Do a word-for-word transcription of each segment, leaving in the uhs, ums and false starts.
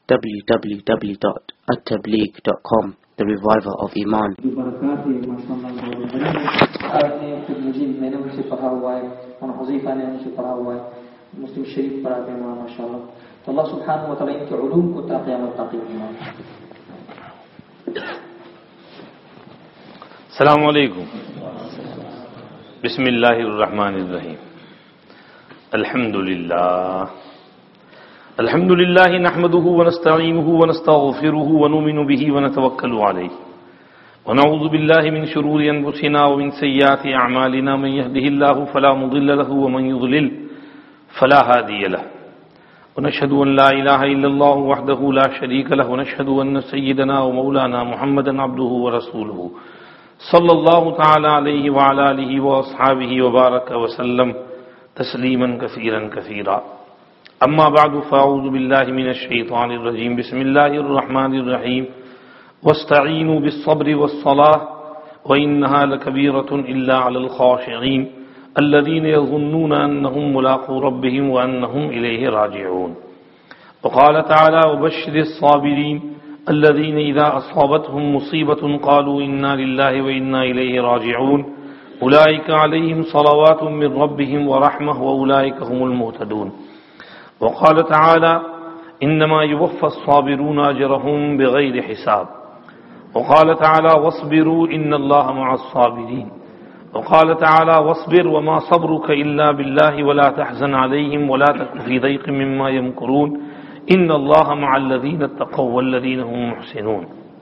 w w w dot at tabligh dot com, the reviver of Iman. میں نے ان سے پڑھا ہوا ہے اور حذیفہ نے ان سے پڑھا ہوا ہے، مسلم شریف پڑھاتے ہیں ماشاء اللہ. تو اللہ سبحانہ و تعالیٰ ان کے علوم کو تا قیامت تاقی فرمائے. السلام علیکم. بسم اللہ الرحمن الرحیم. الحمد للہ الحمد للہ نحمده ونستعینه ونستغفره ونؤمن به ونتوکل علیہ ونعوذ باللہ من شرور انفسنا ومن سیئات اعمالنا، من يهده الله فلا مضل له ومن يضلل فلا هادي له، ونشهد ان لا اله الا الله وحده لا شريك له، ونشهد ان سيدنا ومولانا محمدا عبده ورسوله صلی اللہ تعالی علیہ وعلى آلہ واصحابہ وبارک وسلم تسلیما کثیرا کثیرا. اما بعد فاعوذ باللہ من الشیطان الرجیم. بسم اللہ الرحمن الرحیم. واستعینوا بالصبر والصلاة وإنها لكبيرة إلا على الخاشعين الذين يظنون أنهم ملاقو ربهم وأنهم إليه راجعون. وقال تعالى وبشر الصابرين الذين إذا أصابتهم مصيبة قالوا إنا لله وإنا إليه راجعون أولئك عليهم صلوات من ربهم ورحمة وأولئك هم المهتدون. وقال تعالى إنما يوفى الصابرون أجرهم بغير حساب. وقال تعالى واصبروا إن الله مع الصابرين. وقال تعالى واصبر وما صبرك إلا بالله ولا تحزن عليهم ولا تك في ضيق مما يمكرون إن الله مع الذين اتقوا والذين هم محسنون.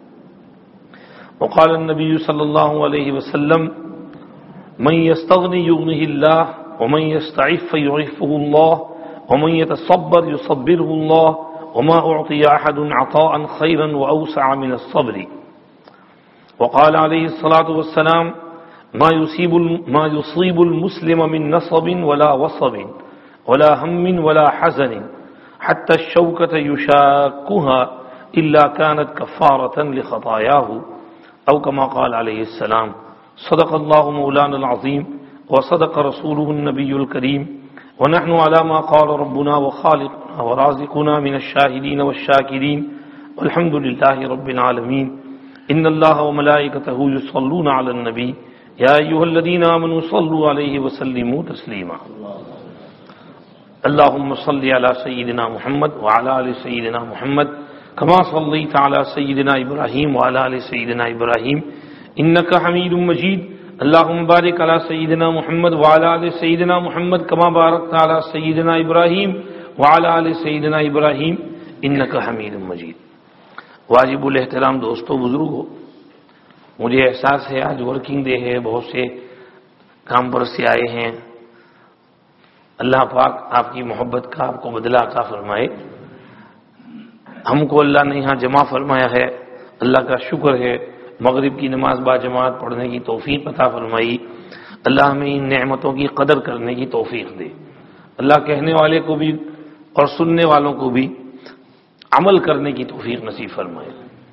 وقال النبي صلى الله عليه وسلم من يستغني يغنه الله ومن يستعف يعفه الله ومن يتصبر يصبره الله وما أعطي أحد عطاء خيرا وأوسع من الصبر. وقال عليه الصلاة والسلام ما يصيب ما يصيب المسلم من نصب ولا وصب ولا هم ولا حزن حتى الشوكة يشاكها إلا كانت كفارة لخطاياه أو كما قال عليه السلام. صدق الله مولانا العظيم وصدق رسوله النبي الكريم ونحن على ما قال ربنا وخالقنا ورازقنا من الشاهدين والشاكرين والحمد لله رب العالمين. إن الله وملائكته يصلون على النبي يا أيها الذين آمنوا صلوا عليه وسلموا تسليما. اللهم صل على سيدنا محمد وعلى آل سيدنا محمد كما صليت على سيدنا إبراهيم وعلى آل سيدنا إبراهيم إنك حميد مجيد. اللهم بارك على سيدنا محمد وعلى آل سيدنا محمد كما باركت على سيدنا إبراهيم وعلى آل سيدنا إبراهيم إنك حميد مجيد. واجب الاحترام دوستو بزرگو، مجھے احساس ہے آج ورکنگ ڈے ہے، بہت سے کام پر سے آئے ہیں. اللہ پاک آپ کی محبت کا آپ کو بدلہ عطا فرمائے. ہم کو اللہ نے یہاں جمع فرمایا ہے، اللہ کا شکر ہے. مغرب کی نماز با جماعت پڑھنے کی توفیق عطا فرمائی. اللہ ہمیں ان نعمتوں کی قدر کرنے کی توفیق دے. اللہ کہنے والے کو بھی اور سننے والوں کو بھی عمل کرنے کی توفیق نصیب فرمائے.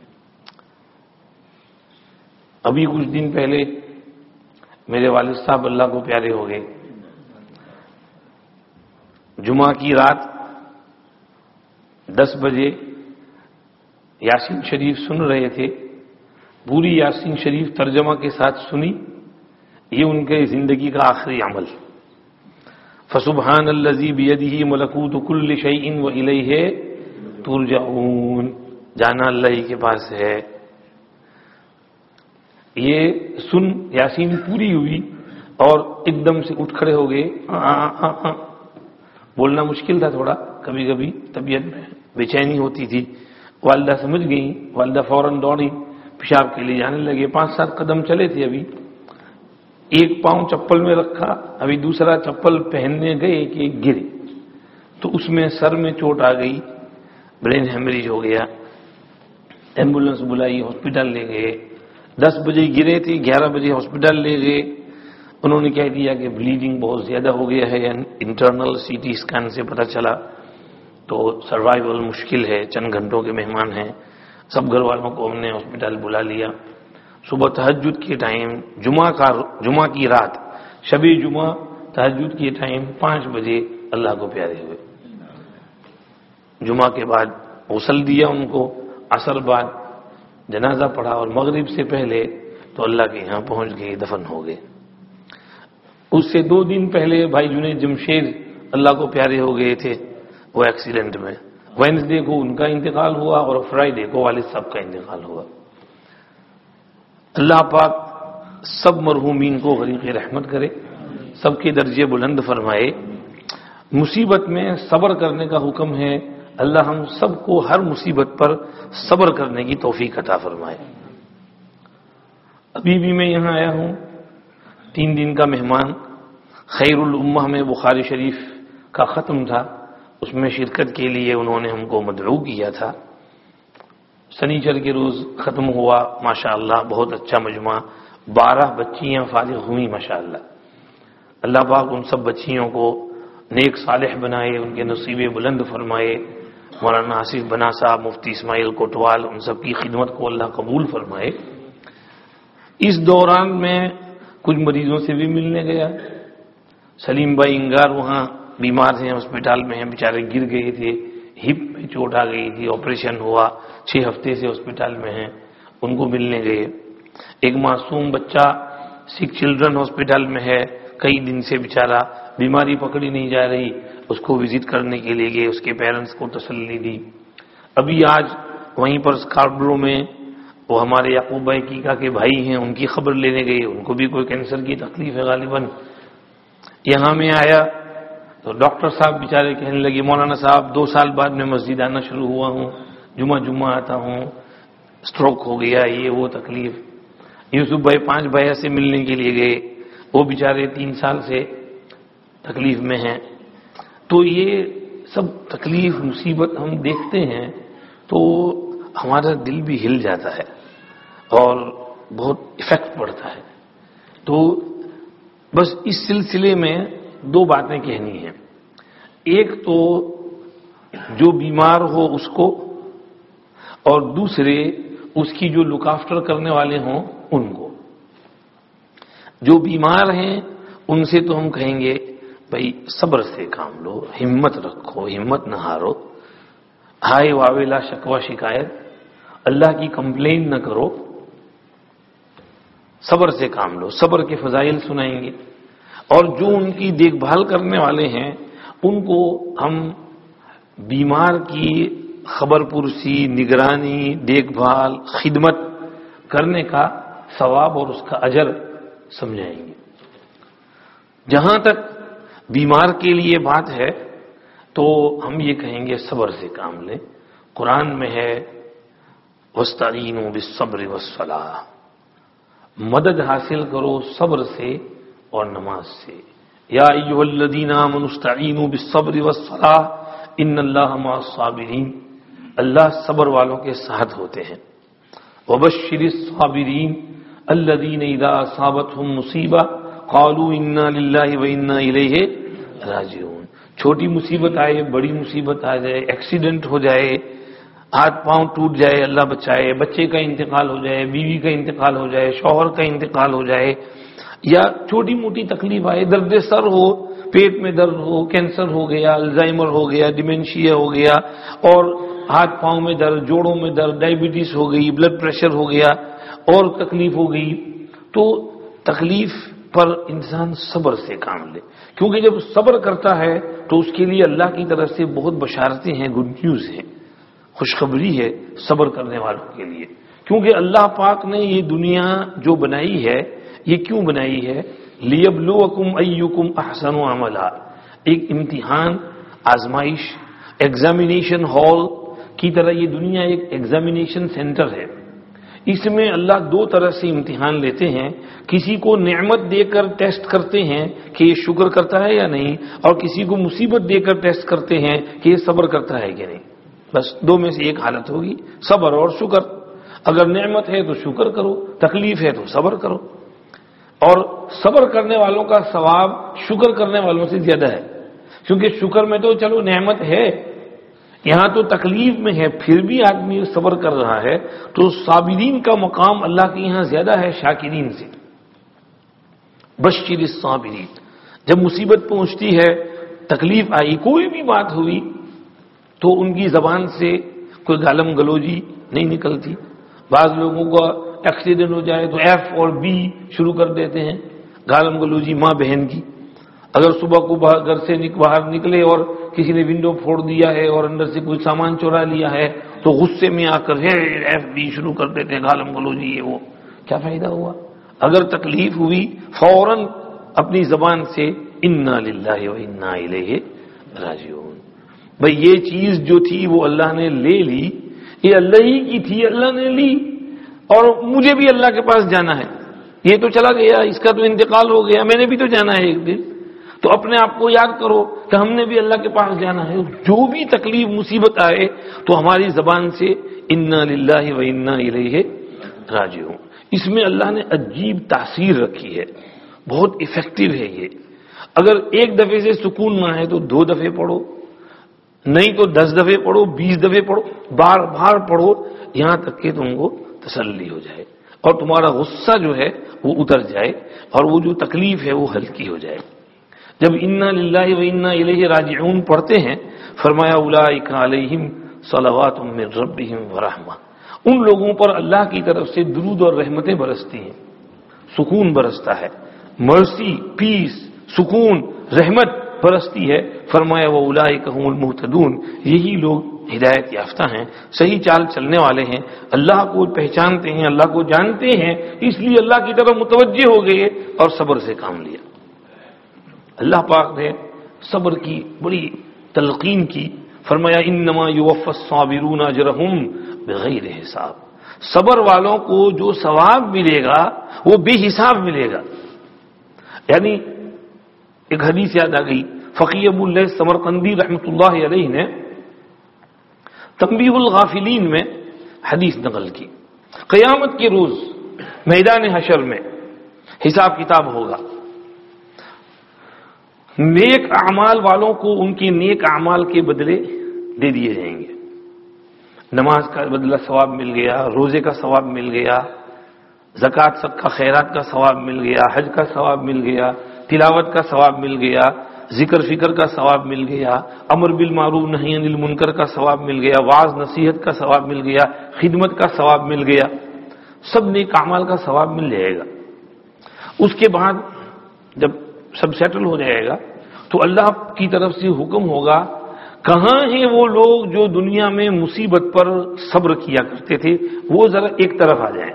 ابھی کچھ دن پہلے میرے والد صاحب اللہ کو پیارے ہو گئے. جمعہ کی رات دس بجے یاسین شریف سن رہے تھے. پوری یاسین شریف ترجمہ کے ساتھ سنی. یہ ان کے زندگی کا آخری عمل. فسبحان الذی بیدہ ملکوت کل شیء والیہ ترجعون. جانا اللہ کے پاس ہے. یہ سن یاسین پوری ہوئی اور ایک دم سے اٹھ کھڑے ہو گئے. بولنا مشکل تھا تھوڑا، کبھی کبھی طبیعت میں بے چینی ہوتی تھی. والدہ سمجھ گئی. والدہ فوراً دوڑی، پیشاب کے لیے جانے لگے. پانچ سات قدم چلے تھے. ابھی ایک پاؤں چپل میں رکھا، ابھی دوسرا چپل پہننے گئے کہ گرے تو اس میں سر میں چوٹ آ گئی، برین ہیمریج ہو گیا. ایمبولینس بلائی، ہاسپٹل لے گئے. دس بجے گرے تھے، گیارہ بجے ہاسپٹل لے گئے. انہوں نے کہہ دیا کہ بلیڈنگ بہت زیادہ ہو گیا ہے. انٹرنل سی ٹی اسکین سے پتہ چلا تو سروائیول مشکل ہے. چند گھنٹوں کے مہمان ہیں. سب گھر والوں کو ہم نے ہاسپٹل بلا لیا. صبح تہجد کے ٹائم، جمعہ کا جمعہ کی رات، شب جمعہ تہجد کے ٹائم پانچ بجے اللہ کو پیارے ہوئے. جمعہ کے بعد غسل دیا ان کو، عصر بعد جنازہ پڑھا اور مغرب سے پہلے تو اللہ کے یہاں پہنچ گئے، دفن ہو گئے۔ اس سے دو دن پہلے بھائی جنید جمشید اللہ کو پیارے ہو گئے تھے وہ ایکسیڈنٹ میں، وینسڈے کو ان کا انتقال ہوا اور فرائیڈے کو والد صاحب کا انتقال ہوا۔ اللہ پاک سب مرحومین کو غریق رحمت کرے، سب کے درجے بلند فرمائے۔ مصیبت میں صبر کرنے کا حکم ہے، اللہ ہم سب کو ہر مصیبت پر صبر کرنے کی توفیق عطا فرمائے۔ ابھی بھی میں یہاں آیا ہوں، تین دن کا مہمان، خیر الامہ میں بخاری شریف کا ختم تھا، اس میں شرکت کے لیے انہوں نے ہم کو مدعو کیا تھا۔ سنیچر کے روز ختم ہوا، ماشاءاللہ بہت اچھا مجمع، بارہ بچیاں فارغ ہوئی ماشاءاللہ۔ اللہ پاک ان سب بچیوں کو نیک صالح بنائے، ان کے نصیبے بلند فرمائے۔ مولانا آصف بنا صاحب، مفتی اسماعیل کوٹوال، ان سب کی خدمت کو اللہ قبول فرمائے۔ اس دوران میں کچھ مریضوں سے بھی ملنے گیا۔ سلیم بھائی انگار وہاں بیمار ہیں، ہسپتال میں ہیں، بیچارے گر گئے تھے، ہپ میں چوٹ آ گئی تھی، آپریشن ہوا، چھ ہفتے سے ہسپتال میں ہیں، ان کو ملنے گئے۔ ایک معصوم بچہ سکھ چلڈرن ہسپتال میں ہے، کئی دن سے بیچارہ بیماری پکڑی نہیں جا رہی، اس کو وزٹ کرنے کے لیے گئے، اس کے پیرنٹس کو تسلی دی۔ ابھی آج وہیں پر اسکاربرو میں وہ ہمارے یعقوب بھائی کیکا کے بھائی ہیں، ان کی خبر لینے گئے، ان کو بھی کوئی کینسر کی تکلیف ہے غالباً۔ یہاں میں آیا تو ڈاکٹر صاحب بیچارے کہنے لگے، مولانا صاحب دو سال بعد میں مسجد آنا شروع ہوا ہوں، جمعہ جمعہ آتا ہوں، سٹروک ہو گیا، یہ وہ تکلیف۔ یوسف بھائی پانچ بھائی سے ملنے کے لیے گئے، وہ بیچارے تین سال سے تکلیف میں ہیں۔ تو یہ سب تکلیف مصیبت ہم دیکھتے ہیں تو ہمارا دل بھی ہل جاتا ہے اور بہت ایفیکٹ پڑتا ہے۔ تو بس اس سلسلے میں دو باتیں کہنی ہیں۔ ایک تو جو بیمار ہو اس کو، اور دوسرے اس کی جو لک آفٹر کرنے والے ہوں ان کو۔ جو بیمار ہیں ان سے تو ہم کہیں گے بھائی صبر سے کام لو، ہمت رکھو، ہمت نہ ہارو، ہائے واویلا شکوہ شکایت اللہ کی کمپلین نہ کرو، صبر سے کام لو، صبر کے فضائل سنائیں گے۔ اور جو ان کی دیکھ بھال کرنے والے ہیں ان کو ہم بیمار کی خبر پرسی، نگرانی، دیکھ بھال، خدمت کرنے کا ثواب اور اس کا اجر سمجھائیں گے۔ جہاں تک بیمار کے لیے بات ہے تو ہم یہ کہیں گے صبر سے کام لیں۔ قرآن میں ہے وَاسْتَعِينُوا بِالصَّبْرِ وَالصَّلَاةِ، مدد حاصل کرو صبر سے اور نماز سے۔ یا ایھا الذین آمنوا استعینوا بالصبر والصلاۃ ان اللہ مع الصابرین، اللہ صبر والوں کے ساتھ ہوتے ہیں۔ وبشر الصابرین الذین اذا اصابتهم مصیبہ قالوا انا للہ وانا الیہ راجعون۔ چھوٹی مصیبت آئے، بڑی مصیبت آ جائے، ایکسیڈنٹ ہو جائے، ہاتھ پاؤں ٹوٹ جائے، اللہ بچائے، بچے کا انتقال ہو جائے، بیوی کا انتقال ہو جائے، شوہر کا انتقال ہو جائے، یا چھوٹی موٹی تکلیف آئے، درد سر ہو، پیٹ میں درد ہو، کینسر ہو گیا، الزائمر ہو گیا، ڈیمینشیا ہو گیا، اور ہاتھ پاؤں میں درد، جوڑوں میں درد، ڈائبٹیز ہو گئی، بلڈ پریشر ہو گیا، اور تکلیف ہو گئی، تو تکلیف پر انسان صبر سے کام لے، کیونکہ جب صبر کرتا ہے تو اس کے لیے اللہ کی طرف سے بہت بشارتیں ہیں، گڈ نیوز ہیں، خوشخبری ہے صبر کرنے والوں کے لیے۔ کیونکہ اللہ پاک نے یہ دنیا جو بنائی ہے یہ کیوں بنائی ہے؟ لیبلوکم ایکم احسن عملا، ایک امتحان، آزمائش، ایگزامینیشن ہال کی طرح یہ دنیا ایک ایگزامینیشن سینٹر ہے۔ اس میں اللہ دو طرح سے امتحان لیتے ہیں، کسی کو نعمت دے کر ٹیسٹ کرتے ہیں کہ یہ شکر کرتا ہے یا نہیں، اور کسی کو مصیبت دے کر ٹیسٹ کرتے ہیں کہ یہ صبر کرتا ہے کہ نہیں۔ بس دو میں سے ایک حالت ہوگی، صبر اور شکر۔ اگر نعمت ہے تو شکر کرو، تکلیف ہے تو صبر کرو، اور صبر کرنے والوں کا ثواب شکر کرنے والوں سے زیادہ ہے، کیونکہ شکر میں تو چلو نعمت ہے، یہاں تو تکلیف میں ہے پھر بھی آدمی صبر کر رہا ہے، تو صابرین کا مقام اللہ کے یہاں زیادہ ہے شاکرین سے۔ بشر الصابرین، جب مصیبت پہنچتی ہے، تکلیف آئی، کوئی بھی بات ہوئی، تو ان کی زبان سے کوئی گالم گلوجی نہیں نکلتی. بعض لوگوں کا ایکسیڈنٹ ہو جائے تو ایف اور بی شروع کر دیتے ہیں، گالم گلوجی ماں بہن کی. اگر صبح کو گھر سے باہر نکلے اور کسی نے ونڈو پھوڑ دیا ہے اور اندر سے کوئی سامان چورا لیا ہے تو غصے میں آ کر ایف بی شروع کر دیتے ہیں، گالم گلوجی یہ وہ. کیا فائدہ ہوا؟ اگر تکلیف ہوئی فوراً اپنی زبان سے انا للہ و انا الیہ راجعون. بھئی یہ چیز جو تھی وہ اللہ نے لے لی، یہ اللہ ہی کی تھی، اللہ نے لی، اور مجھے بھی اللہ کے پاس جانا ہے. یہ تو چلا گیا، اس کا تو انتقال ہو گیا، میں نے بھی تو جانا ہے ایک دن. تو اپنے آپ کو یاد کرو کہ ہم نے بھی اللہ کے پاس جانا ہے. جو بھی تکلیف مصیبت آئے تو ہماری زبان سے انا للہ و انا الیہ راجعون. اس میں اللہ نے عجیب تاثیر رکھی ہے، بہت ایفیکٹو ہے یہ. اگر ایک دفعے سے سکون نہ ہے تو دو دفعے پڑھو، نہیں تو دس دفعے پڑھو، بیس دفعے پڑھو، بار بار پڑھو، یہاں تک کہ تم کو تسلی ہو جائے اور تمہارا غصہ جو ہے وہ اتر جائے اور وہ جو تکلیف ہے وہ ہلکی ہو جائے. جب انا للہ و انا الیہ راجعون پڑھتے ہیں فرمایا اولئک علیہم صلوات من ربہم ورحمہ، ان لوگوں پر اللہ کی طرف سے درود اور رحمتیں برستی ہیں، سکون برستا ہے، مرسی، پیس، سکون، رحمت برستی ہے. فرمایا واولئک هم المہتدون، یہی لوگ ہدایت یافتہ ہیں، صحیح چال چلنے والے ہیں، اللہ کو پہچانتے ہیں، اللہ کو جانتے ہیں، اس لیے اللہ کی طرف متوجہ ہو گئے اور صبر سے کام لیا. اللہ پاک نے صبر کی بڑی تلقین کی. فرمایا انما یوفی الصابرون اجرہم بغیر حساب، صبر والوں کو جو ثواب ملے گا وہ بے حساب ملے گا. یعنی ایک حدیث یاد آ گئی، فقی ابو اللہ سمرقندی رحمۃ اللہ علیہ نے تنبیہ الغافلین میں حدیث نقل کی. قیامت کے روز میدان حشر میں حساب کتاب ہوگا، نیک اعمال والوں کو ان کے نیک اعمال کے بدلے دے دیے جائیں گے. نماز کا بدلہ ثواب مل گیا، روزے کا ثواب مل گیا، زکوٰۃ صدقہ خیرات کا ثواب مل گیا، حج کا ثواب مل گیا، تلاوت کا ثواب مل گیا، ذکر فکر کا ثواب مل گیا، امر بالمعروف نہی عن المنکر کا ثواب مل گیا، واعظ نصیحت کا ثواب مل گیا، خدمت کا ثواب مل گیا، سب نیک اعمال کا ثواب مل جائے گا. اس کے بعد جب سب سیٹل ہو جائے گا تو اللہ کی طرف سے حکم ہوگا کہاں ہیں وہ لوگ جو دنیا میں مصیبت پر صبر کیا کرتے تھے، وہ ذرا ایک طرف آ جائیں.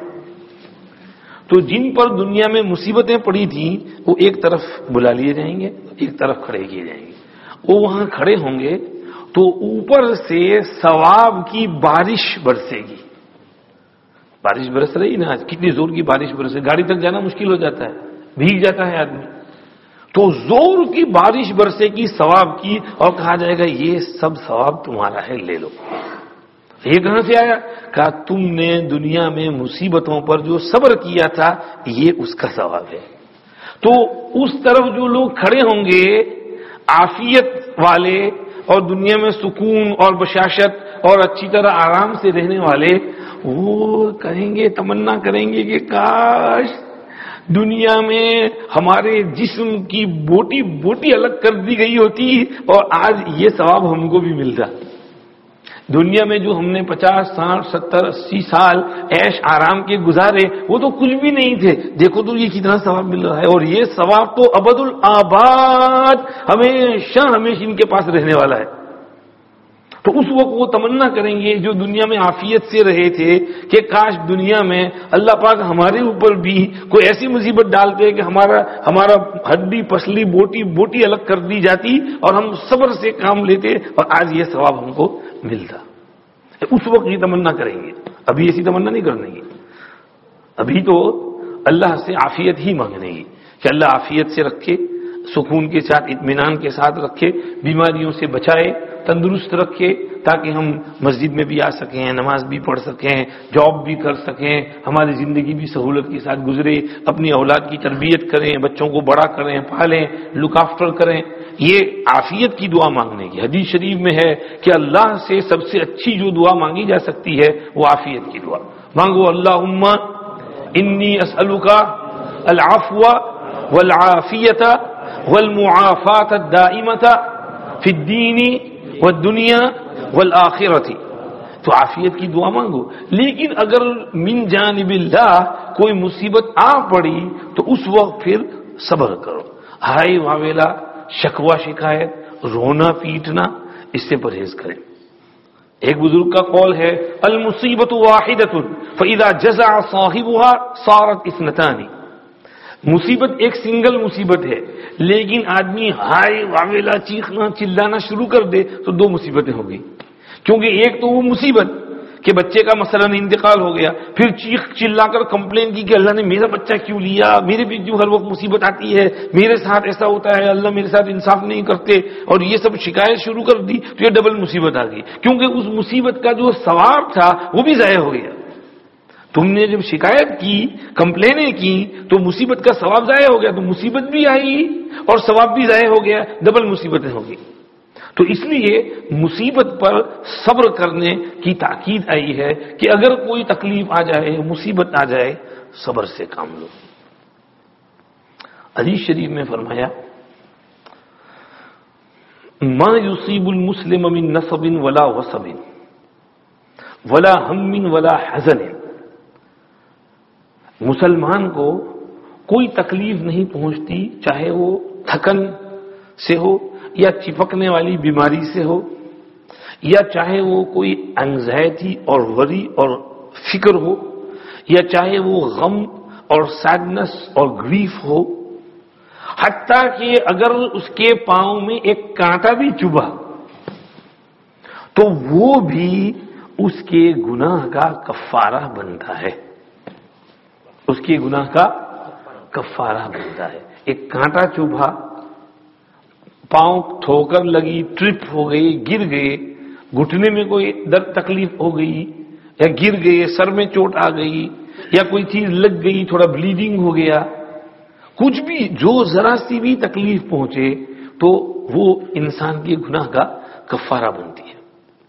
تو جن پر دنیا میں مصیبتیں پڑی تھیں وہ ایک طرف بلا لیے جائیں گے، ایک طرف کھڑے کیے جائیں گے. وہ وہاں کھڑے ہوں گے تو اوپر سے ثواب کی بارش برسے گی. بارش برس رہی نا، آج کتنی زور کی بارش برسے، گاڑی تک جانا مشکل ہو جاتا ہے، بھیگ جاتا ہے آدمی. تو زور کی بارش برسے کی ثواب کی اور کہا جائے گا یہ سب ثواب تمہارا ہے، لے لو. یہ کہاں سے آیا؟ کہا تم نے دنیا میں مصیبتوں پر جو صبر کیا تھا یہ اس کا ثواب ہے. تو اس طرف جو لوگ کھڑے ہوں گے عافیت والے اور دنیا میں سکون اور بشاشت اور اچھی طرح آرام سے رہنے والے، وہ کہیں گے، تمنا کریں گے کہ کاش دنیا میں ہمارے جسم کی بوٹی بوٹی الگ کر دی گئی ہوتی اور آج یہ ثواب ہم کو بھی ملتا. دنیا میں جو ہم نے پچاس ساٹھ ستر اسی سال عیش آرام کے گزارے وہ تو کچھ بھی نہیں تھے، دیکھو تو یہ کتنا ثواب مل رہا ہے، اور یہ ثواب تو ابد الآباد ہمیشہ ہمیشہ ان کے پاس رہنے والا ہے. تو اس وقت وہ تمنا کریں گے جو دنیا میں عافیت سے رہے تھے کہ کاش دنیا میں اللہ پاک ہمارے اوپر بھی کوئی ایسی مصیبت ڈالتے کہ ہمارا ہمارا ہڈی پسلی بوٹی بوٹی الگ کر دی جاتی اور ہم صبر سے کام لیتے اور آج یہ ثواب ہم کو ملتا. اس وقت یہ تمنا کریں گے، ابھی ایسی تمنا نہیں کرنے گی. ابھی تو اللہ سے عافیت ہی مانگنے گی کہ اللہ عافیت سے رکھے، سکون کے ساتھ اطمینان کے ساتھ رکھے، بیماریوں سے بچائے، تندرست رکھے تاکہ ہم مسجد میں بھی آ سکیں، نماز بھی پڑھ سکیں، جاب بھی کر سکیں، ہماری زندگی بھی سہولت کے ساتھ گزرے، اپنی اولاد کی تربیت کریں، بچوں کو بڑا کریں، پالیں، لک آفٹر کریں. یہ عافیت کی دعا مانگنے کی. حدیث شریف میں ہے کہ اللہ سے سب سے اچھی جو دعا مانگی جا سکتی ہے وہ عافیت کی دعا. مانگو اللہم انی اسألک العفو والعافیت والمعافات الدائمۃ فی الدین والدنیا والآخرۃ. تو عافیت کی دعا مانگو. لیکن اگر من جانب اللہ کوئی مصیبت آ پڑی تو اس وقت پھر صبر کرو. ہائے واویلا، شکوہ شکایت، رونا پیٹنا، اس سے پرہیز کریں. ایک بزرگ کا قول ہے المصیبت واحدۃ فاذا جزع صاحبها صارت اثنتان. مصیبت ایک سنگل مصیبت ہے، لیکن آدمی ہائے واویلا چیخنا چلانا شروع کر دے تو دو مصیبتیں ہو گئی. کیونکہ ایک تو وہ مصیبت کہ بچے کا مثلا انتقال ہو گیا، پھر چیخ چلا کر کمپلین کی کہ اللہ نے میرا بچہ کیوں لیا، میرے بھی کیوں ہر وقت مصیبت آتی ہے، میرے ساتھ ایسا ہوتا ہے، اللہ میرے ساتھ انصاف نہیں کرتے، اور یہ سب شکایت شروع کر دی تو یہ ڈبل مصیبت آ گئی. کیونکہ اس مصیبت کا جو ثواب تھا وہ بھی ضائع ہو گیا. تم نے جب شکایت کی، کمپلینیں کی، تو مصیبت کا ثواب ضائع ہو گیا، تو مصیبت بھی آئی اور ثواب بھی ضائع ہو گیا، ڈبل مصیبتیں ہو گئی. تو اس لیے مصیبت پر صبر کرنے کی تاکید آئی ہے کہ اگر کوئی تکلیف آ جائے، مصیبت آ جائے، صبر سے کام لو. حدیث شریف میں فرمایا ما یصیب المسلم من نصب ولا وصب ولا ہم ولا حزن. مسلمان کو کوئی تکلیف نہیں پہنچتی، چاہے وہ تھکن سے ہو یا چپکنے والی بیماری سے ہو، یا چاہے وہ کوئی انگزائٹی اور وری اور فکر ہو، یا چاہے وہ غم اور سیڈنس اور گریف ہو، حتیٰ کہ اگر اس کے پاؤں میں ایک کانٹا بھی چبھا تو وہ بھی اس کے گناہ کا کفارہ بنتا ہے. اس کے گناہ کا کفارہ بنتا ہے. ایک کانٹا چبھا، پاؤں ٹھوکر لگی، ٹرپ ہو گئی، گر گئے، گھٹنے میں کوئی درد تکلیف ہو گئی، یا گر گئے، سر میں چوٹ آ گئی، یا کوئی چیز لگ گئی، تھوڑا بلیڈنگ ہو گیا، کچھ بھی جو ذرا سی بھی تکلیف پہنچے تو وہ انسان کے گناہ کا کفارہ بنتی ہے.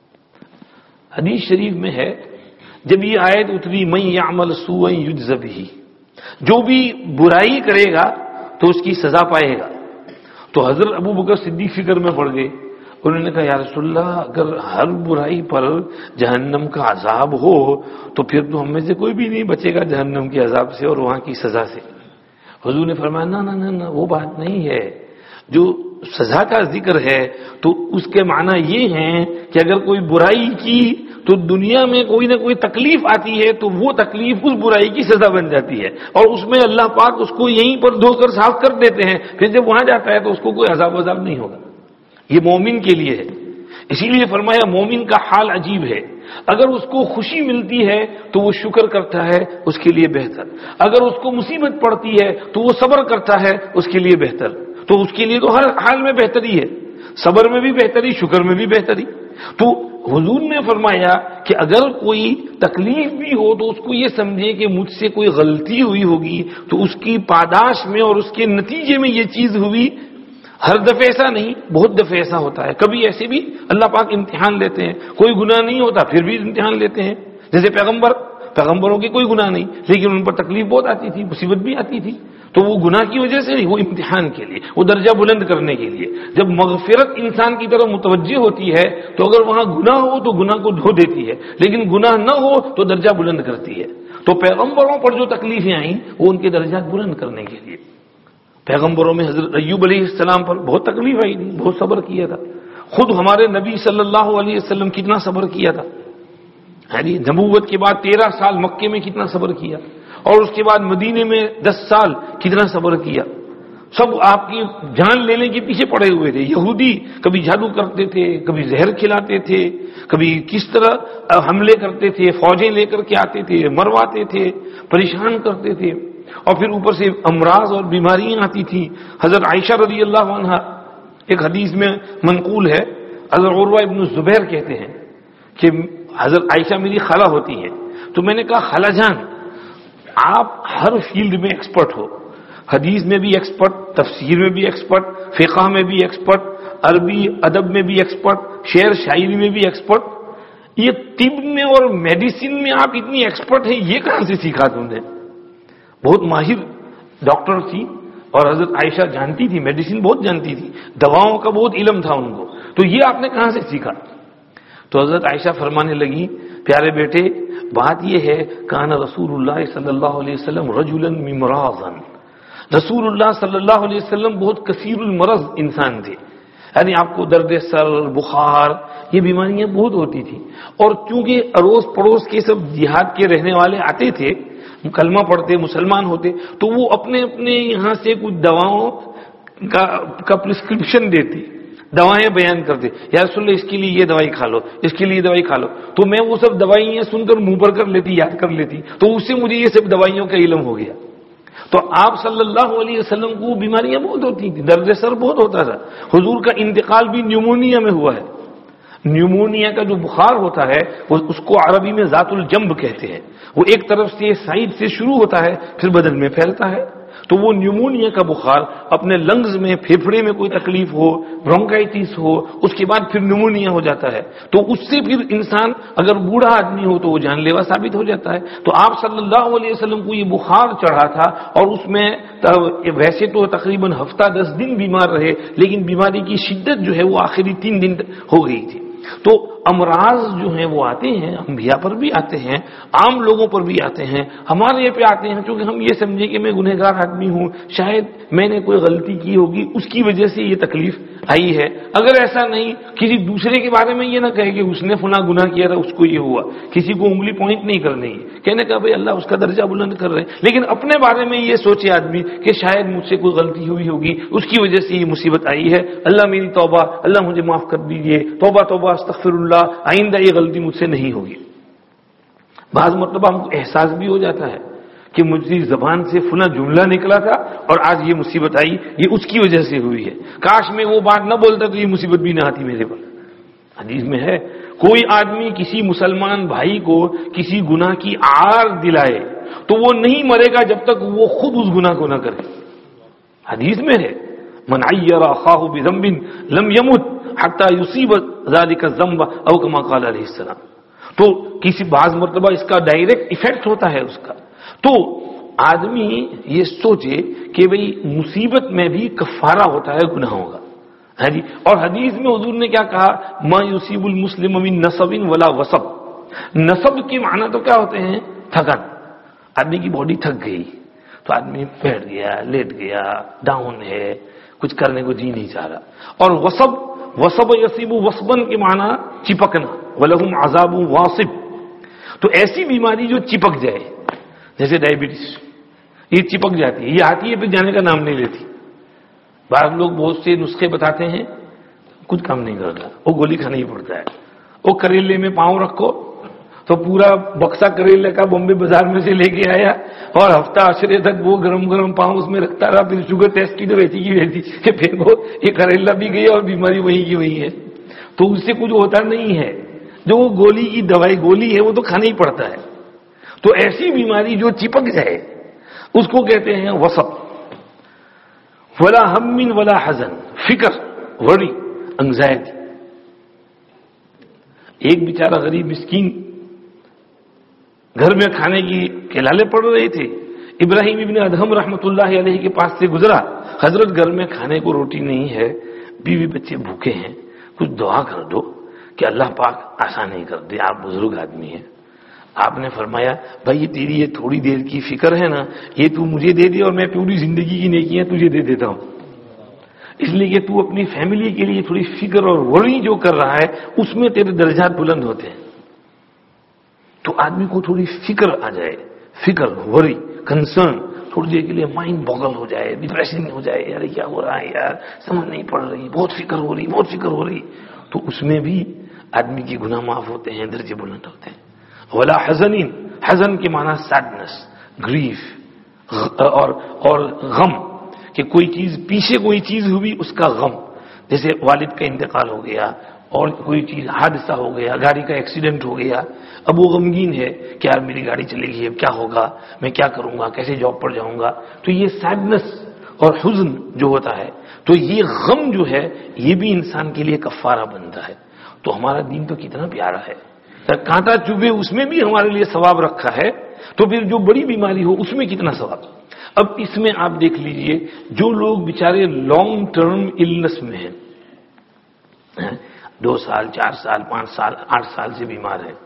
حدیث شریف میں ہے جب یہ آیت اتری من یعمل سوءا یجز بہ، جو بھی برائی کرے گا تو اس کی سزا پائے گا، تو حضرت ابو بکر صدیق فکر میں پڑ گئے. انہوں نے کہا یا رسول اللہ اگر ہر برائی پر جہنم کا عذاب ہو تو پھر تو ہم میں سے کوئی بھی نہیں بچے گا جہنم کے عذاب سے اور وہاں کی سزا سے. حضور نے فرمایا نہ نہ نہ وہ بات نہیں ہے، جو سزا کا ذکر ہے تو اس کے معنی یہ ہیں کہ اگر کوئی برائی کی تو دنیا میں کوئی نہ کوئی تکلیف آتی ہے تو وہ تکلیف اس برائی کی سزا بن جاتی ہے، اور اس میں اللہ پاک اس کو یہیں پر دھو کر صاف کر دیتے ہیں، پھر جب وہاں جاتا ہے تو اس کو کوئی عذاب عذاب نہیں ہوگا. یہ مومن کے لیے ہے. اسی لیے فرمایا مومن کا حال عجیب ہے، اگر اس کو خوشی ملتی ہے تو وہ شکر کرتا ہے، اس کے لیے بہتر. اگر اس کو مصیبت پڑتی ہے تو وہ صبر کرتا ہے، اس کے لیے بہتر. تو اس کے لیے تو ہر حال میں بہتری ہے، صبر میں بھی بہتری، شکر میں بھی بہتری. تو حضور نے فرمایا کہ اگر کوئی تکلیف بھی ہو تو اس کو یہ سمجھے کہ مجھ سے کوئی غلطی ہوئی ہوگی تو اس کی پاداش میں اور اس کے نتیجے میں یہ چیز ہوئی. ہر دفعہ ایسا نہیں، بہت دفعہ ایسا ہوتا ہے. کبھی ایسے بھی اللہ پاک امتحان لیتے ہیں، کوئی گناہ نہیں ہوتا پھر بھی امتحان لیتے ہیں. جیسے پیغمبر پیغمبروں کی کوئی گناہ نہیں لیکن ان پر تکلیف بہت آتی تھی، مصیبت بھی آتی تھی، تو وہ گناہ کی وجہ سے نہیں، وہ امتحان کے لیے، وہ درجہ بلند کرنے کے لیے. جب مغفرت انسان کی طرف متوجہ ہوتی ہے تو اگر وہاں گناہ ہو تو گناہ کو دھو دیتی ہے، لیکن گناہ نہ ہو تو درجہ بلند کرتی ہے. تو پیغمبروں پر جو تکلیفیں آئیں وہ ان کے درجات بلند کرنے کے لیے. پیغمبروں میں حضرت ایوب علیہ السلام پر بہت تکلیف آئی تھی، بہت صبر کیا تھا. خود ہمارے نبی صلی اللہ علیہ وسلم کتنا صبر کیا تھا، نبوت کے بعد تیرہ سال مکے میں کتنا صبر کیا، اور اس کے بعد مدینے میں دس سال کتنا صبر کیا. سب آپ کی جان لینے کے پیچھے پڑے ہوئے تھے. یہودی کبھی جادو کرتے تھے، کبھی زہر کھلاتے تھے، کبھی کس طرح حملے کرتے تھے، فوجیں لے کر کے آتے تھے، مرواتے تھے، پریشان کرتے تھے، اور پھر اوپر سے امراض اور بیماریاں آتی تھیں. حضرت عائشہ رضی اللہ عنہا ایک حدیث میں منقول ہے، حضرت عروہ ابن زبیر کہتے ہیں کہ حضرت عائشہ میری خالہ ہوتی ہیں. تو میں نے کہا خالہ جان آپ ہر فیلڈ میں ایکسپرٹ ہو، حدیث میں بھی ایکسپرٹ، تفسیر میں بھی ایکسپرٹ، فقہ میں بھی ایکسپرٹ، عربی ادب میں بھی ایکسپرٹ، شعر شاعری میں بھی ایکسپرٹ، یہ طب میں اور میڈیسن میں آپ اتنی ایکسپرٹ ہیں، یہ کہاں سے سیکھا تم نے؟ بہت ماہر ڈاکٹر تھی اور حضرت عائشہ جانتی تھی، میڈیسن بہت جانتی تھی، دواؤں کا بہت علم تھا ان کو، تو یہ آپ نے کہاں سے سیکھا؟ تو حضرت عائشہ فرمانے لگی پیارے بیٹے بات یہ ہے کان رسول اللہ صلی اللہ علیہ وسلم رجلا ممراضا، رسول اللہ صلی اللہ علیہ وسلم بہت کثیر المرض انسان تھے، یعنی آپ کو درد سر، بخار، یہ بیماریاں بہت ہوتی تھی، اور چونکہ اڑوس پڑوس کے سب جہاد کے رہنے والے آتے تھے، کلمہ پڑھتے، مسلمان ہوتے، تو وہ اپنے اپنے یہاں سے کچھ دواؤں کا, کا پرسکرپشن دیتے، دوائیں بیان کرتے، یا رسول اللہ اس کے لیے یہ دوائی کھا لو، اس کے لیے دوائی کھا لو، تو میں وہ سب دوائیاں سن کر منہ پر کر لیتی، یاد کر لیتی، تو اس سے مجھے یہ سب دوائیوں کا علم ہو گیا۔ تو آپ صلی اللہ علیہ وسلم کو بیماریاں بہت ہوتی تھیں، درد سر بہت ہوتا تھا، حضور کا انتقال بھی نیومونیا میں ہوا ہے۔ نیومونیا کا جو بخار ہوتا ہے اس کو عربی میں ذات الجنب کہتے ہیں، وہ ایک طرف سے سائڈ سے شروع ہوتا ہے پھر بدن میں پھیلتا ہے، تو وہ نیومونیا کا بخار اپنے لنگز میں، پھیپھڑے میں کوئی تکلیف ہو، برونکائٹس ہو، اس کے بعد پھر نیومونیا ہو جاتا ہے، تو اس سے پھر انسان اگر بوڑھا آدمی ہو تو وہ جان لیوا ثابت ہو جاتا ہے۔ تو آپ صلی اللہ علیہ وسلم کو یہ بخار چڑھا تھا، اور اس میں ویسے تو تقریباً ہفتہ دس دن بیمار رہے، لیکن بیماری کی شدت جو ہے وہ آخری تین دن ہو گئی تھی۔ تو امراض جو ہیں وہ آتے ہیں، انبیاء پر بھی آتے ہیں، عام لوگوں پر بھی آتے ہیں، ہمارے یہ پہ آتے ہیں، کیونکہ ہم یہ سمجھیں کہ میں گنہگار آدمی ہوں، شاید میں نے کوئی غلطی کی ہوگی، اس کی وجہ سے یہ تکلیف آئی ہے۔ اگر ایسا نہیں، کسی دوسرے کے بارے میں یہ نہ کہے کہ اس نے فلاں گناہ کیا تھا اس کو یہ ہوا، کسی کو انگلی پوائنٹ نہیں کرنی ہے، کہنے کا بھائی اللہ اس کا درجہ بلند کر رہے ہیں، لیکن اپنے بارے میں یہ سوچے آدمی کہ شاید مجھ سے کوئی غلطی ہوئی ہوگی، اس کی وجہ سے یہ مصیبت آئی ہے، اللہ میری توبہ، اللہ مجھے معاف کر دیجئے، توبہ توبہ استغفر اللہ، آئندہ یہ غلطی مجھ سے نہیں ہوگی۔ بعض مرتبہ ہم کو احساس بھی ہو جاتا ہے کہ مجھے زبان سے فلاں جملہ نکلا تھا اور آج یہ مصیبت آئی، یہ اس کی وجہ سے ہوئی ہے، کاش میں وہ بات نہ بولتا تو یہ مصیبت بھی نہ آتی میرے پر۔ حدیث میں ہے کوئی آدمی کسی مسلمان بھائی کو کسی گناہ کی آر دلائے تو وہ نہیں مرے گا جب تک وہ خود اس گناہ کو نہ کرے۔ حدیث میں ہے من عیر اخاہ بذنب لم یمت حتی یصیب ذلک الذنب او کما قال علیہ السلام۔ تو کسی بعض مرتبہ اس کا ڈائریکٹ ایفیکٹ ہوتا ہے اس کا، تو آدمی یہ سوچے کہ بھئی مصیبت میں بھی کفارہ ہوتا ہے گناہوں کا، ہے جی۔ اور حدیث میں حضور نے کیا کہا، ما یصیب المسلم من نصب ولا وصب۔ نصب کے معنی تو کیا ہوتے ہیں، تھکن، آدمی کی باڈی تھک گئی تو آدمی بیٹھ گیا، لیٹ گیا، ڈاؤن ہے، کچھ کرنے کو جی نہیں چاہ رہا۔ اور وصب، وصب یصیب وصبن کے معنی چپکنا، ولہم عذاب واصب، تو ایسی بیماری جو چپک جائے، جیسے ڈائبٹیز، یہ چپک جاتی ہے، یہ آتی ہے پھر جانے کا نام نہیں لیتی۔ بعض لوگ بہت سے نسخے بتاتے ہیں، کچھ کام نہیں کرتا، وہ گولی کھانا ہی پڑتا ہے۔ وہ کریلے میں پاؤں رکھو تو پورا بکسا کریلے کا بمبے بازار میں سے لے کے آیا اور ہفتہ عشرے تک وہ گرم گرم پاؤں اس میں رکھتا رہا، پھر شوگر ٹیسٹ کی تو ویسی کی ویسی کہ پھر وہ یہ کریلا بھی گئی اور بیماری وہی کی وہی ہے، تو اس سے کچھ ہوتا نہیں ہے۔ جو وہ گولی کی دوائی گولی ہے وہ تو کھانا ہی پڑتا ہے۔ تو ایسی بیماری جو چپک جائے اس کو کہتے ہیں وصب۔ ولا ہم ولا حزن، فکر، وری، انگزائٹی۔ ایک بیچارہ غریب مسکین گھر میں کھانے کی کے لالے پڑ رہے تھے، ابراہیم ابن ادہم رحمۃ اللہ علیہ کے پاس سے گزرا، حضرت گھر میں کھانے کو روٹی نہیں ہے، بیوی بچے بھوکے ہیں، کچھ دعا کر دو کہ اللہ پاک آسان نہیں کر دے، آپ بزرگ آدمی ہیں۔ آپ نے فرمایا بھائی یہ تیری یہ تھوڑی دیر کی فکر ہے نا، یہ تو مجھے دے دے اور میں پوری زندگی کی نیکیاں تجھے دے دیتا ہوں، اس لیے کہ تو اپنی فیملی کے لیے تھوڑی فکر اور وری جو کر رہا ہے اس میں تیرے درجات بلند ہوتے ہیں۔ تو آدمی کو تھوڑی فکر آ جائے، فکر، وری، کنسرن، تھوڑی دیر کے لیے مائنڈ بوگل ہو جائے، ڈپریشن ہو جائے، یار کیا ہو رہا ہے یار، سمجھ نہیں پڑ رہی، بہت فکر ہو رہی، بہت فکر ہو رہی، تو اس میں بھی آدمی کے گناہ معاف ہوتے ہیں، درجے بلند ہوتے ہیں۔ ولا حزنین، حزن کے معنی سیڈنس، گریف اور اور غم، کہ کوئی چیز پیچھے کوئی چیز ہوئی اس کا غم، جیسے والد کا انتقال ہو گیا اور کوئی چیز حادثہ ہو گیا، گاڑی کا ایکسیڈنٹ ہو گیا، اب وہ غمگین ہے کہ یار میری گاڑی چلے گی، اب کیا ہوگا، میں کیا کروں گا، کیسے جاب پر جاؤں گا، تو یہ سیڈنس اور حزن جو ہوتا ہے، تو یہ غم جو ہے یہ بھی انسان کے لیے کفارہ بنتا ہے۔ تو ہمارا دین تو کتنا پیارا ہے، کانٹا چبھے اس میں بھی ہمارے لیے ثواب رکھا ہے، تو پھر جو بڑی بیماری ہو اس میں کتنا ثواب۔ اب اس میں آپ دیکھ لیجئے جو لوگ بیچارے لانگ ٹرم النس میں ہیں، دو سال، چار سال، پانچ سال، آٹھ سال سے بیمار ہیں،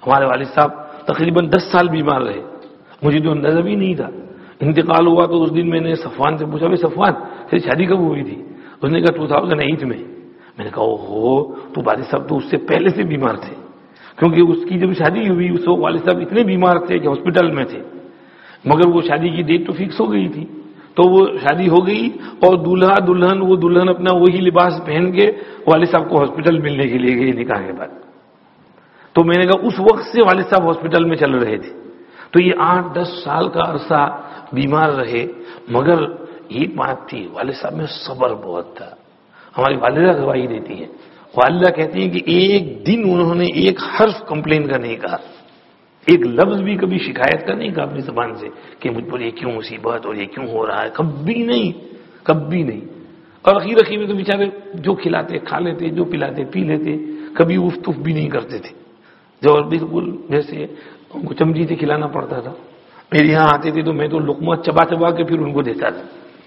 ہمارے والد صاحب تقریباً دس سال بیمار رہے، مجھے تو اندازہ بھی نہیں تھا. انتقال ہوا تو اس دن میں نے صفوان سے پوچھا، بھائی صفوان تیری شادی کب ہوئی تھی؟ اس نے کہا ٹو تھاؤزینڈ ایٹ میں. میں نے کہا او ہو، تو والد صاحب تو اس سے پہلے سے بیمار تھے، کیونکہ اس کی جب شادی ہوئی اس وقت والد صاحب اتنے بیمار تھے کہ ہاسپٹل میں تھے، مگر وہ شادی کی ڈیٹ تو فکس ہو گئی تھی. تو وہ شادی ہو گئی اور دولہا دلہن وہ دلہن اپنا وہی لباس پہن کے والد صاحب کو ہاسپٹل ملنے کے لیے گئے نکاح کے بعد. تو میں نے کہا اس وقت سے والد صاحب ہاسپٹل میں چل رہے تھے. تو یہ آٹھ دس سال کا عرصہ بیمار رہے، مگر ایک بات تھی، والد صاحب میں صبر بہت تھا. ہماری والدہ گواہی دیتی ہے، والدہ کہتی ہیں کہ ایک دن انہوں نے ایک حرف کمپلین کا نہیں کہا، ایک لفظ بھی کبھی شکایت کا نہیں کہا اپنی زبان سے کہ مجھ پر یہ کیوں مصیبت اور یہ کیوں ہو رہا ہے، کبھی نہیں، کبھی نہیں. اور اخیر اخیر میں تو بیچارے جو کھلاتے کھا لیتے، جو پلاتے پی لیتے، کبھی اف تف بھی نہیں کرتے تھے. جو بالکل جیسے ان کو چمچی سے کھلانا پڑتا تھا. میرے یہاں آتے تھے تو میں تو لقمہ چبا چبا کے پھر ان کو دیتا تھا،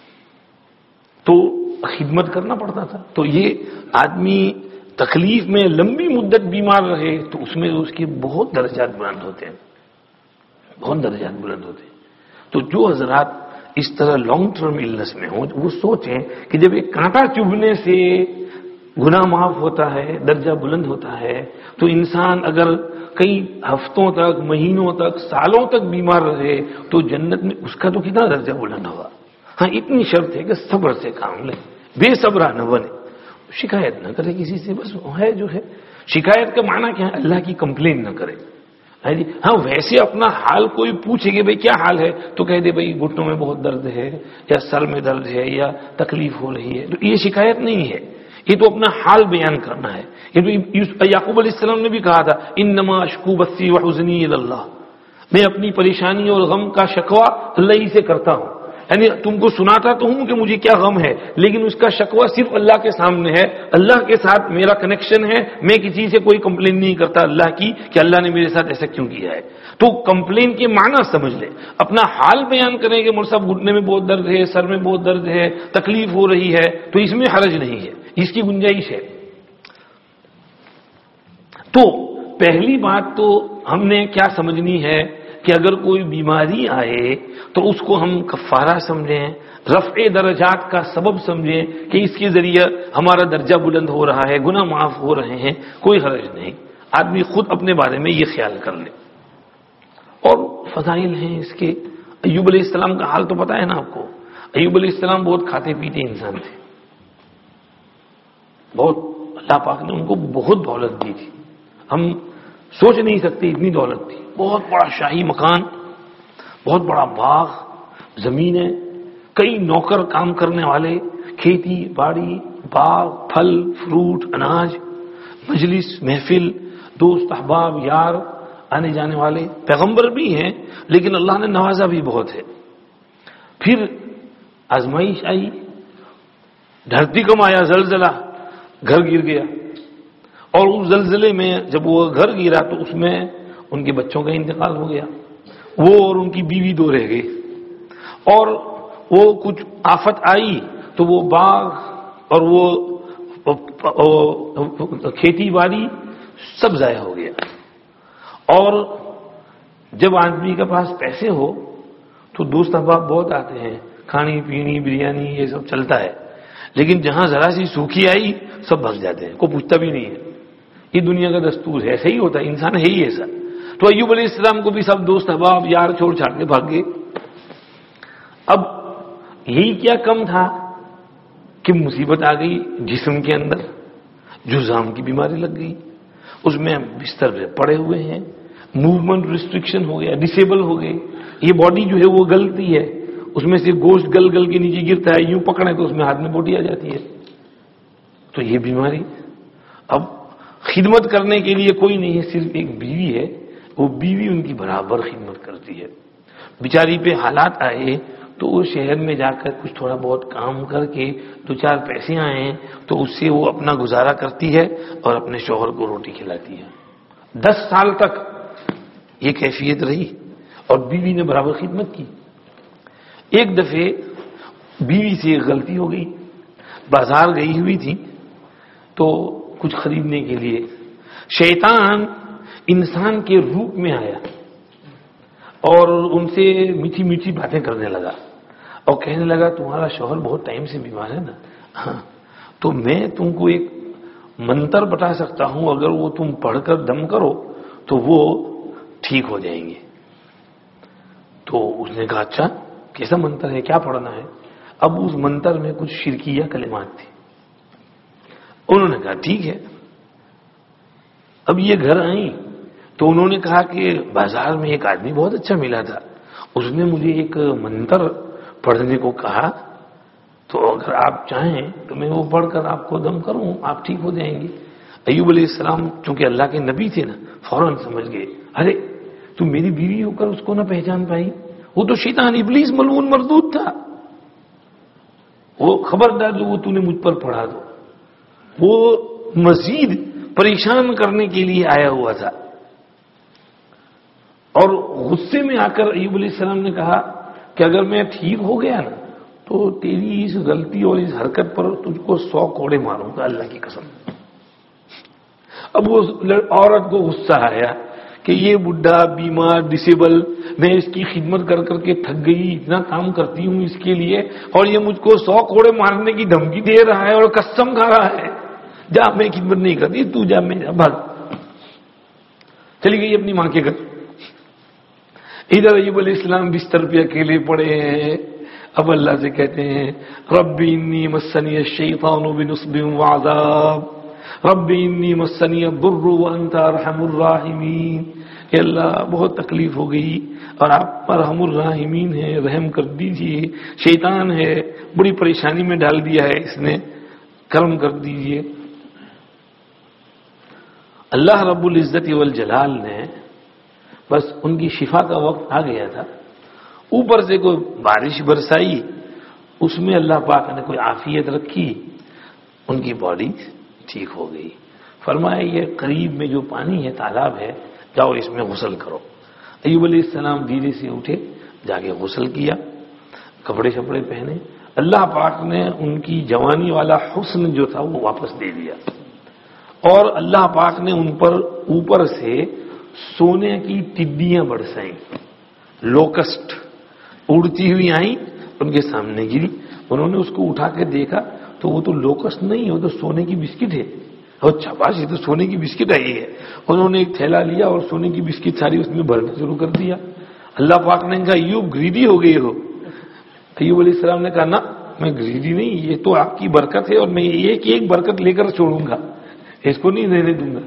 تو خدمت کرنا پڑتا تھا. تو یہ آدمی تکلیف میں لمبی مدت بیمار رہے تو اس میں اس کے بہت درجات بلند ہوتے ہیں، بہت درجات بلند ہوتے ہیں. تو جو حضرات اس طرح لانگ ٹرم النس میں ہوں وہ سوچیں کہ جب ایک کانٹا چبھنے سے گناہ معاف ہوتا ہے، درجہ بلند ہوتا ہے، تو انسان اگر کئی ہفتوں تک، مہینوں تک، سالوں تک بیمار رہے تو جنت میں اس کا تو کتنا درجہ بلند ہوگا. ہاں اتنی شرط ہے کہ صبر سے کام لے، بے صبرا نہ بنے، شکایت نہ کرے کسی سے، بس ہے جو ہے. شکایت کا معنی کیا ہے؟ اللہ کی کمپلین نہ کرے. ہاں ویسے اپنا حال کوئی پوچھے کہ بھئی کیا حال ہے تو کہہ دے بھئی گھٹنوں میں بہت درد ہے یا سر میں درد ہے یا تکلیف ہو رہی ہے، تو یہ شکایت نہیں ہے، یہ تو اپنا حال بیان کرنا ہے. یہ تو یعقوب علیہ السلام نے بھی کہا تھا انما اشکو بثی وحزنی الی اللہ، میں اپنی پریشانی اور غم کا شکوہ اللہ ہی سے کرتا ہوں. یعنی تم کو سناتا تو ہوں کہ مجھے کیا غم ہے، لیکن اس کا شکوہ صرف اللہ کے سامنے ہے، اللہ کے ساتھ میرا کنیکشن ہے. میں کسی سے کوئی کمپلین نہیں کرتا اللہ کی کہ اللہ نے میرے ساتھ ایسا کیوں کیا ہے. تو کمپلین کے معنی سمجھ لے، اپنا حال بیان کریں کہ مول صاحب گھٹنے میں بہت درد ہے، سر میں بہت درد ہے، تکلیف ہو رہی ہے، تو اس میں حرج نہیں ہے، اس کی گنجائش ہے. تو پہلی بات تو ہم نے کیا سمجھنی ہے کہ اگر کوئی بیماری آئے تو اس کو ہم کفارہ سمجھیں، رفع درجات کا سبب سمجھیں کہ اس کے ذریعے ہمارا درجہ بلند ہو رہا ہے، گناہ معاف ہو رہے ہیں، کوئی حرج نہیں. آدمی خود اپنے بارے میں یہ خیال کر لے. اور فضائل ہیں اس کے. ایوب علیہ السلام کا حال تو پتہ ہے نا آپ کو. ایوب علیہ السلام بہت کھاتے پیتے انسان تھے، بہت، اللہ پاک نے ان کو بہت دولت دی تھی، ہم سوچ نہیں سکتے اتنی دولت تھی. بہت بڑا شاہی مکان، بہت بڑا باغ، زمینیں، کئی نوکر کام کرنے والے، کھیتی باڑی، باغ، پھل فروٹ، اناج، مجلس محفل، دوست احباب یار آنے جانے والے. پیغمبر بھی ہیں لیکن اللہ نے نوازا بھی بہت ہے. پھر آزمائش آئی، دھرتی کم آیا، زلزلہ، گھر گر گیا. اور اس زلزلے میں جب وہ گھر گرا تو اس میں ان کے بچوں کا انتقال ہو گیا، وہ اور ان کی بیوی دو رہ گئے. اور وہ کچھ آفت آئی تو وہ باغ اور وہ کھیتی باڑی سب ضائع ہو گیا. اور جب آدمی کے پاس پیسے ہو تو دوست احباب بہت آتے ہیں، کھانی پینی بریانی یہ سب چلتا ہے، لیکن جہاں ذرا سی سوکھی آئی سب بھگ جاتے ہیں، کوئی پوچھتا بھی نہیں ہے. یہ دنیا کا دستور ہے، ایسا ہی ہوتا ہے، انسان ہے ہی ایسا. تو ایوب علیہ السلام کو بھی سب دوست احباب یار چھوڑ چھاڑ کے بھاگ گئے. اب یہی کیا کم تھا کہ مصیبت آ گئی جسم کے اندر، جذام کی بیماری لگ گئی، اس میں بستر پہ پڑے ہوئے ہیں، موومنٹ ریسٹرکشن ہو گیا، ڈسیبل ہو گئے. یہ باڈی جو ہے وہ گلتی ہے، اس میں سے گوشت گل گل کے نیچے گرتا ہے، یوں پکڑے تو اس میں ہاتھ میں بوٹی آ جاتی ہے. تو یہ بیماری. اب خدمت کرنے کے لیے کوئی نہیں ہے، صرف ایک بیوی ہے، وہ بیوی ان کی برابر خدمت کرتی ہے. بیچاری پہ حالات آئے تو وہ شہر میں جا کر کچھ تھوڑا بہت کام کر کے دو چار پیسے آئے تو اس سے وہ اپنا گزارا کرتی ہے اور اپنے شوہر کو روٹی کھلاتی ہے. دس سال تک یہ کیفیت رہی اور بیوی نے برابر خدمت کی. ایک دفعہ بیوی سے ایک غلطی ہو گئی، بازار گئی ہوئی تھی تو کچھ خریدنے کے لیے، شیطان انسان کے روپ میں آیا اور ان سے میٹھی میٹھی باتیں کرنے لگا اور کہنے لگا تمہارا شوہر بہت ٹائم سے بیمار ہے نا، ہاں تو میں تم کو ایک منتر بتا سکتا ہوں، اگر وہ تم پڑھ کر دم کرو تو وہ ٹھیک ہو جائیں گے۔ تو اس نے کہا اچھا کیسا منتر ہے، کیا پڑھنا ہے؟ اب اس منتر میں کچھ شرکیہ کلمات تھے۔ انہوں نے کہا ٹھیک ہے۔ اب یہ گھر آئیں تو انہوں نے کہا کہ بازار میں ایک آدمی بہت اچھا ملا تھا، اس نے مجھے ایک منتر پڑھنے کو کہا، تو اگر آپ چاہیں تو میں وہ پڑھ کر آپ کو دم کروں، آپ ٹھیک ہو جائیں گے۔ ایوب علیہ السلام چونکہ اللہ کے نبی تھے نا، فوراً سمجھ گئے ارے تم میری بیوی ہو کر اس کو نہ پہچان پائی، وہ تو شیطان ابلیس ملعون مردود تھا، وہ خبردار جو وہ تو نے مجھ پر پڑھا دو، وہ مزید پریشان کرنے کے لیے آیا ہوا تھا۔ اور غصے میں آ کر ایوب علیہ السلام نے کہا کہ اگر میں ٹھیک ہو گیا نا تو تیری اس غلطی اور اس حرکت پر تجھ کو سو کوڑے ماروں گا، اللہ کی قسم۔ اب وہ عورت کو غصہ آیا کہ یہ بڈھا بیمار ڈسیبل، میں اس کی خدمت کر کر کے تھک گئی، اتنا کام کرتی ہوں اس کے لیے، اور یہ مجھ کو سو کوڑے مارنے کی دھمکی دے رہا ہے اور قسم کھا رہا ہے، جا میں خدمت نہیں کرتی، تو جا، میں بھاگ۔ چلی گئی اپنی ماں کے گھر۔ ادھر ایوب علیہ السلام بستر پہ اکیلے پڑے ہیں، اب اللہ سے کہتے ہیں رب انی مسنی الشیطان بنصب وعذاب رب انی مسنی الضر وانت ارحم الراحمین، کہ اللہ بہت تکلیف ہو گئی اور آپ ارحم الراحمین ہیں، رحم کر دیجئے، شیطان ہے بڑی پریشانی میں ڈال دیا ہے اس نے، کرم کر دیجئے۔ اللہ رب العزت والجلال نے بس ان کی شفا کا وقت آ گیا تھا، اوپر سے کوئی بارش برسائی، اس میں اللہ پاک نے کوئی عافیت رکھی، ان کی باڈی ٹھیک ہو گئی۔ فرمایا یہ قریب میں جو پانی ہے، تالاب ہے، جاؤ اس میں غسل کرو۔ ایوب علیہ السلام دھیرے سے اٹھے، جا کے غسل کیا، کپڑے شپڑے پہنے، اللہ پاک نے ان کی جوانی والا حسن جو تھا وہ واپس دے دیا، اور اللہ پاک نے ان پر اوپر سے سونے کی ٹڈیاں برسائیں، لوکسٹ اڑتی ہوئی آئیں، ان کے سامنے گری، انہوں نے اس کو اٹھا کے دیکھا تو وہ تو لوکسٹ نہیں، وہ تو سونے کی بسکٹ ہے، اور شاباش یہ تو سونے کی بسکٹ آئی ہے۔ انہوں نے ایک تھیلا لیا اور سونے کی بسکٹ ساری اس میں بھرنا شروع کر دیا۔ اللہ پاک نے کہا ایوب گریڈی ہو گئے ہو؟ ایوب علیہ السلام نے کہا نہ میں گریڈی نہیں، یہ تو آپ کی برکت ہے اور میں ایک ایک برکت لے کر چھوڑوں گا، اس کو نہیں رہنے دوں گا۔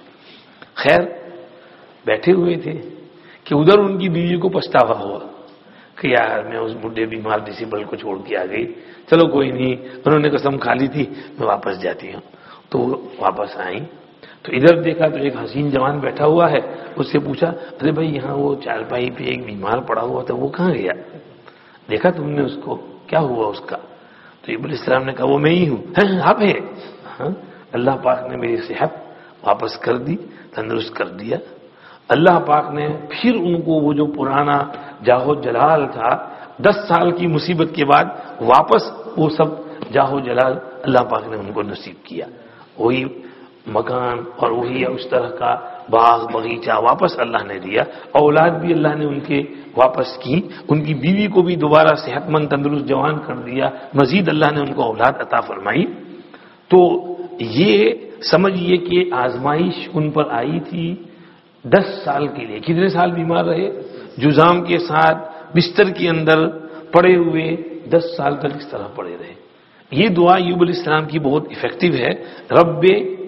خیر بیٹھے ہوئے تھے کہ ادھر ان کی بیوی کو پچھتاوا ہوا کہ یار میں اس بڈھے بیمار ڈسیبل کو چھوڑ کے آ گئی، چلو کوئی نہیں، انہوں نے قسم کھا لی تھی، میں واپس جاتی ہوں۔ تو واپس آئیں تو ادھر دیکھا تو ایک حسین جوان بیٹھا ہوا ہے، اس سے پوچھا ارے بھائی یہاں وہ چارپائی پہ ایک بیمار پڑا ہوا تھا، وہ کہاں گیا؟ دیکھا تم نے اس کو، کیا ہوا اس کا؟ تو ابن السلام نے کہا وہ میں ہی ہوں۔ آپ ہے؟ ہاں، اللہ پاک نے میری صحت واپس کر دی، تندرست کر دیا۔ اللہ پاک نے پھر ان کو وہ جو پرانا جاہو جلال تھا، دس سال کی مصیبت کے بعد واپس وہ سب جاہو جلال اللہ پاک نے ان کو نصیب کیا، وہی مکان اور وہی اس طرح کا باغ باغیچہ واپس اللہ نے دیا، اولاد بھی اللہ نے ان کے واپس کی، ان کی بیوی کو بھی دوبارہ صحت مند تندرست جوان کر دیا، مزید اللہ نے ان کو اولاد عطا فرمائی۔ تو یہ سمجھیے کہ آزمائش ان پر آئی تھی دس سال کے لیے۔ کتنے سال بیمار رہے؟ جزام کے ساتھ بستر کے اندر پڑے ہوئے دس سال تک اس طرح پڑے رہے۔ یہ دعا ایوب علیہ السلام کی بہت افیکٹو ہے، رب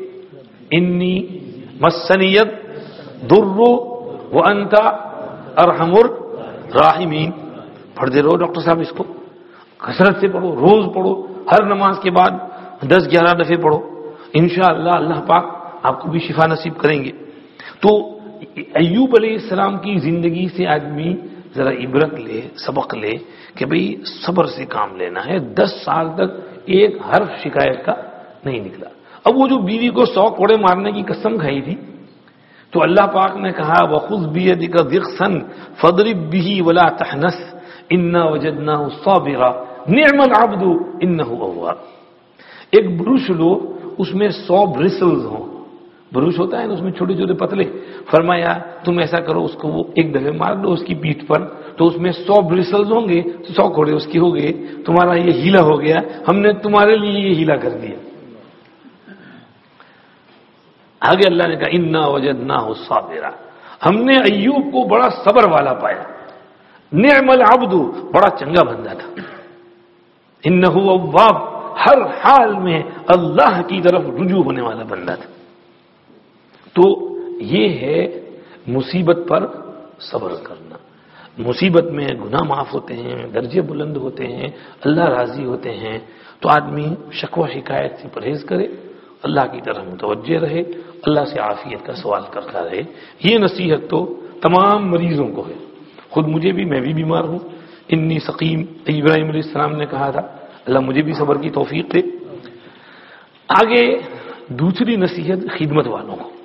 انی مسنیت در وانت ارحم الراحمین۔ پڑھتے رہو ڈاکٹر صاحب، اس کو کثرت سے پڑھو، روز پڑھو، ہر نماز کے بعد دس گیارہ دفعے پڑھو، انشاءاللہ اللہ پاک آپ کو بھی شفا نصیب کریں گے۔ تو ایوب علیہ السلام کی زندگی سے آدمی ذرا عبرت لے، سبق لے کہ بھئی صبر سے کام لینا ہے۔ دس سال تک ایک حرف شکایت کا نہیں نکلا۔ اب وہ جو بیوی کو سو کوڑے مارنے کی قسم کھائی تھی تو اللہ پاک نے کہا وَخُذْ بِيَدِكَ ضِغْثًا فَاضْرِب بِّهِ وَلَا تَحْنَثْ إِنَّا وَجَدْنَاهُ صَابِرًا نِعْمَ الْعَبْدُ إِنَّهُ أَوَّابٌ۔ ایک برش لو، اس میں سو برسلز ہوں، بروش ہوتا ہے نا، اس میں چھوٹے چھوٹے پتلے. فرمایا تم ایسا کرو، اس کو وہ ایک دفعہ مار دو اس کی پیٹھ پر، تو اس میں سو برسلز ہوں گے، تو سو کوڑے اس کی ہو گئے. تمہارا یہ ہیلا ہو گیا، ہم نے تمہارے لیے یہ ہیلا کر دیا. آگے اللہ نے کہا انا وجدناہ صابرا، ہم نے ایوب کو بڑا صبر والا پایا. نعم العبد، بڑا چنگا بندہ تھا. انہ اواب، ہر حال میں اللہ کی طرف رجوع ہونے والا بندہ تھا. تو یہ ہے مصیبت پر صبر کرنا. مصیبت میں گناہ معاف ہوتے ہیں، درجے بلند ہوتے ہیں، اللہ راضی ہوتے ہیں. تو آدمی شکوہ شکایت سے پرہیز کرے، اللہ کی طرف متوجہ رہے، اللہ سے عافیت کا سوال کرتا رہے. یہ نصیحت تو تمام مریضوں کو ہے. خود مجھے بھی، میں بھی بیمار ہوں. انی سقیم، ابراہیم علیہ السلام نے کہا تھا، اللہ مجھے بھی صبر کی توفیق دے. آگے دوسری نصیحت خدمت والوں کو.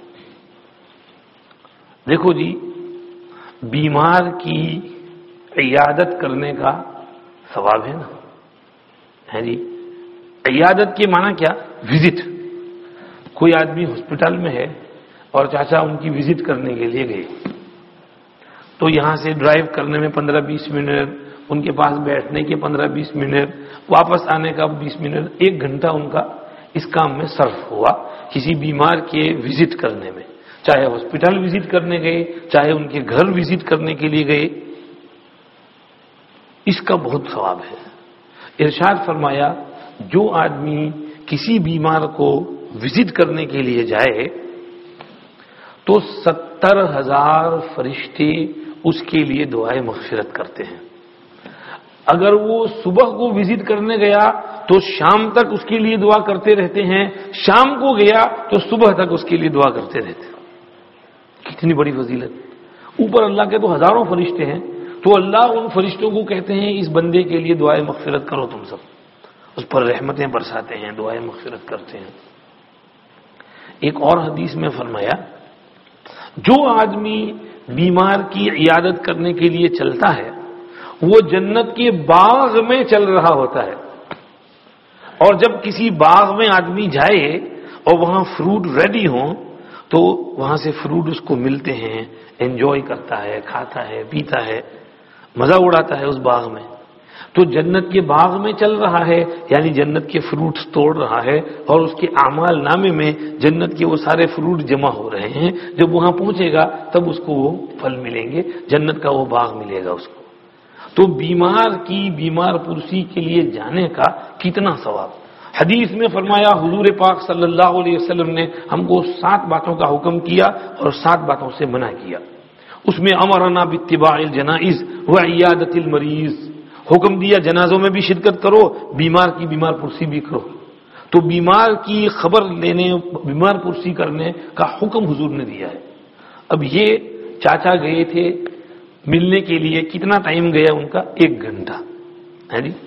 دیکھو جی، بیمار کی عیادت کرنے کا ثواب ہے نا، ہے جی. عیادت کے معنی کیا؟ وزٹ. کوئی آدمی ہاسپٹل میں ہے اور چاچا ان کی وزٹ کرنے کے لیے گئے، تو یہاں سے ڈرائیو کرنے میں پندرہ بیس منٹ، ان کے پاس بیٹھنے کے پندرہ بیس منٹ، واپس آنے کا بیس منٹ، ایک گھنٹہ ان کا اس کام میں صرف ہوا کسی بیمار کے وزٹ کرنے میں. چاہے ہاسپٹل وزٹ کرنے گئے، چاہے ان کے گھر وزٹ کرنے کے لیے گئے، اس کا بہت ثواب ہے. ارشاد فرمایا جو آدمی کسی بیمار کو وزٹ کرنے کے لیے جائے تو ستر ہزار فرشتے اس کے لیے دعائیں مغفرت کرتے ہیں. اگر وہ صبح کو وزٹ کرنے گیا تو شام تک اس کے لیے دعا کرتے رہتے ہیں، شام کو گیا تو صبح تک اس کے لیے دعا کرتے رہتے ہیں. کتنی بڑی فضیلت. اوپر اللہ کے تو ہزاروں فرشتے ہیں، تو اللہ ان فرشتوں کو کہتے ہیں اس بندے کے لیے دعائیں مغفرت کرو. تم سب اس پر رحمتیں برساتے ہیں، دعائیں مغفرت کرتے ہیں. ایک اور حدیث میں فرمایا جو آدمی بیمار کی عیادت کرنے کے لیے چلتا ہے وہ جنت کے باغ میں چل رہا ہوتا ہے. اور جب کسی باغ میں آدمی جائے اور وہاں فروٹ ریڈی ہوں تو وہاں سے فروٹ اس کو ملتے ہیں، انجوائے کرتا ہے، کھاتا ہے، پیتا ہے، مزہ اڑاتا ہے اس باغ میں. تو جنت کے باغ میں چل رہا ہے، یعنی جنت کے فروٹس توڑ رہا ہے، اور اس کے اعمال نامے میں جنت کے وہ سارے فروٹ جمع ہو رہے ہیں. جب وہاں پہنچے گا تب اس کو وہ پھل ملیں گے، جنت کا وہ باغ ملے گا اس کو. تو بیمار کی بیمار پرسی کے لیے جانے کا کتنا ثواب. حدیث میں فرمایا حضور پاک صلی اللہ علیہ وسلم نے ہم کو سات باتوں کا حکم کیا اور سات باتوں سے منع کیا. اس میں امرنا باتباع الجنائز وعیادۃ المریض، حکم دیا جنازوں میں بھی شرکت کرو، بیمار کی بیمار پرسی بھی کرو. تو بیمار کی خبر لینے، بیمار پرسی کرنے کا حکم حضور نے دیا ہے. اب یہ چاچا گئے تھے ملنے کے لیے، کتنا ٹائم گیا ان کا؟ ایک گھنٹہ ہے جی.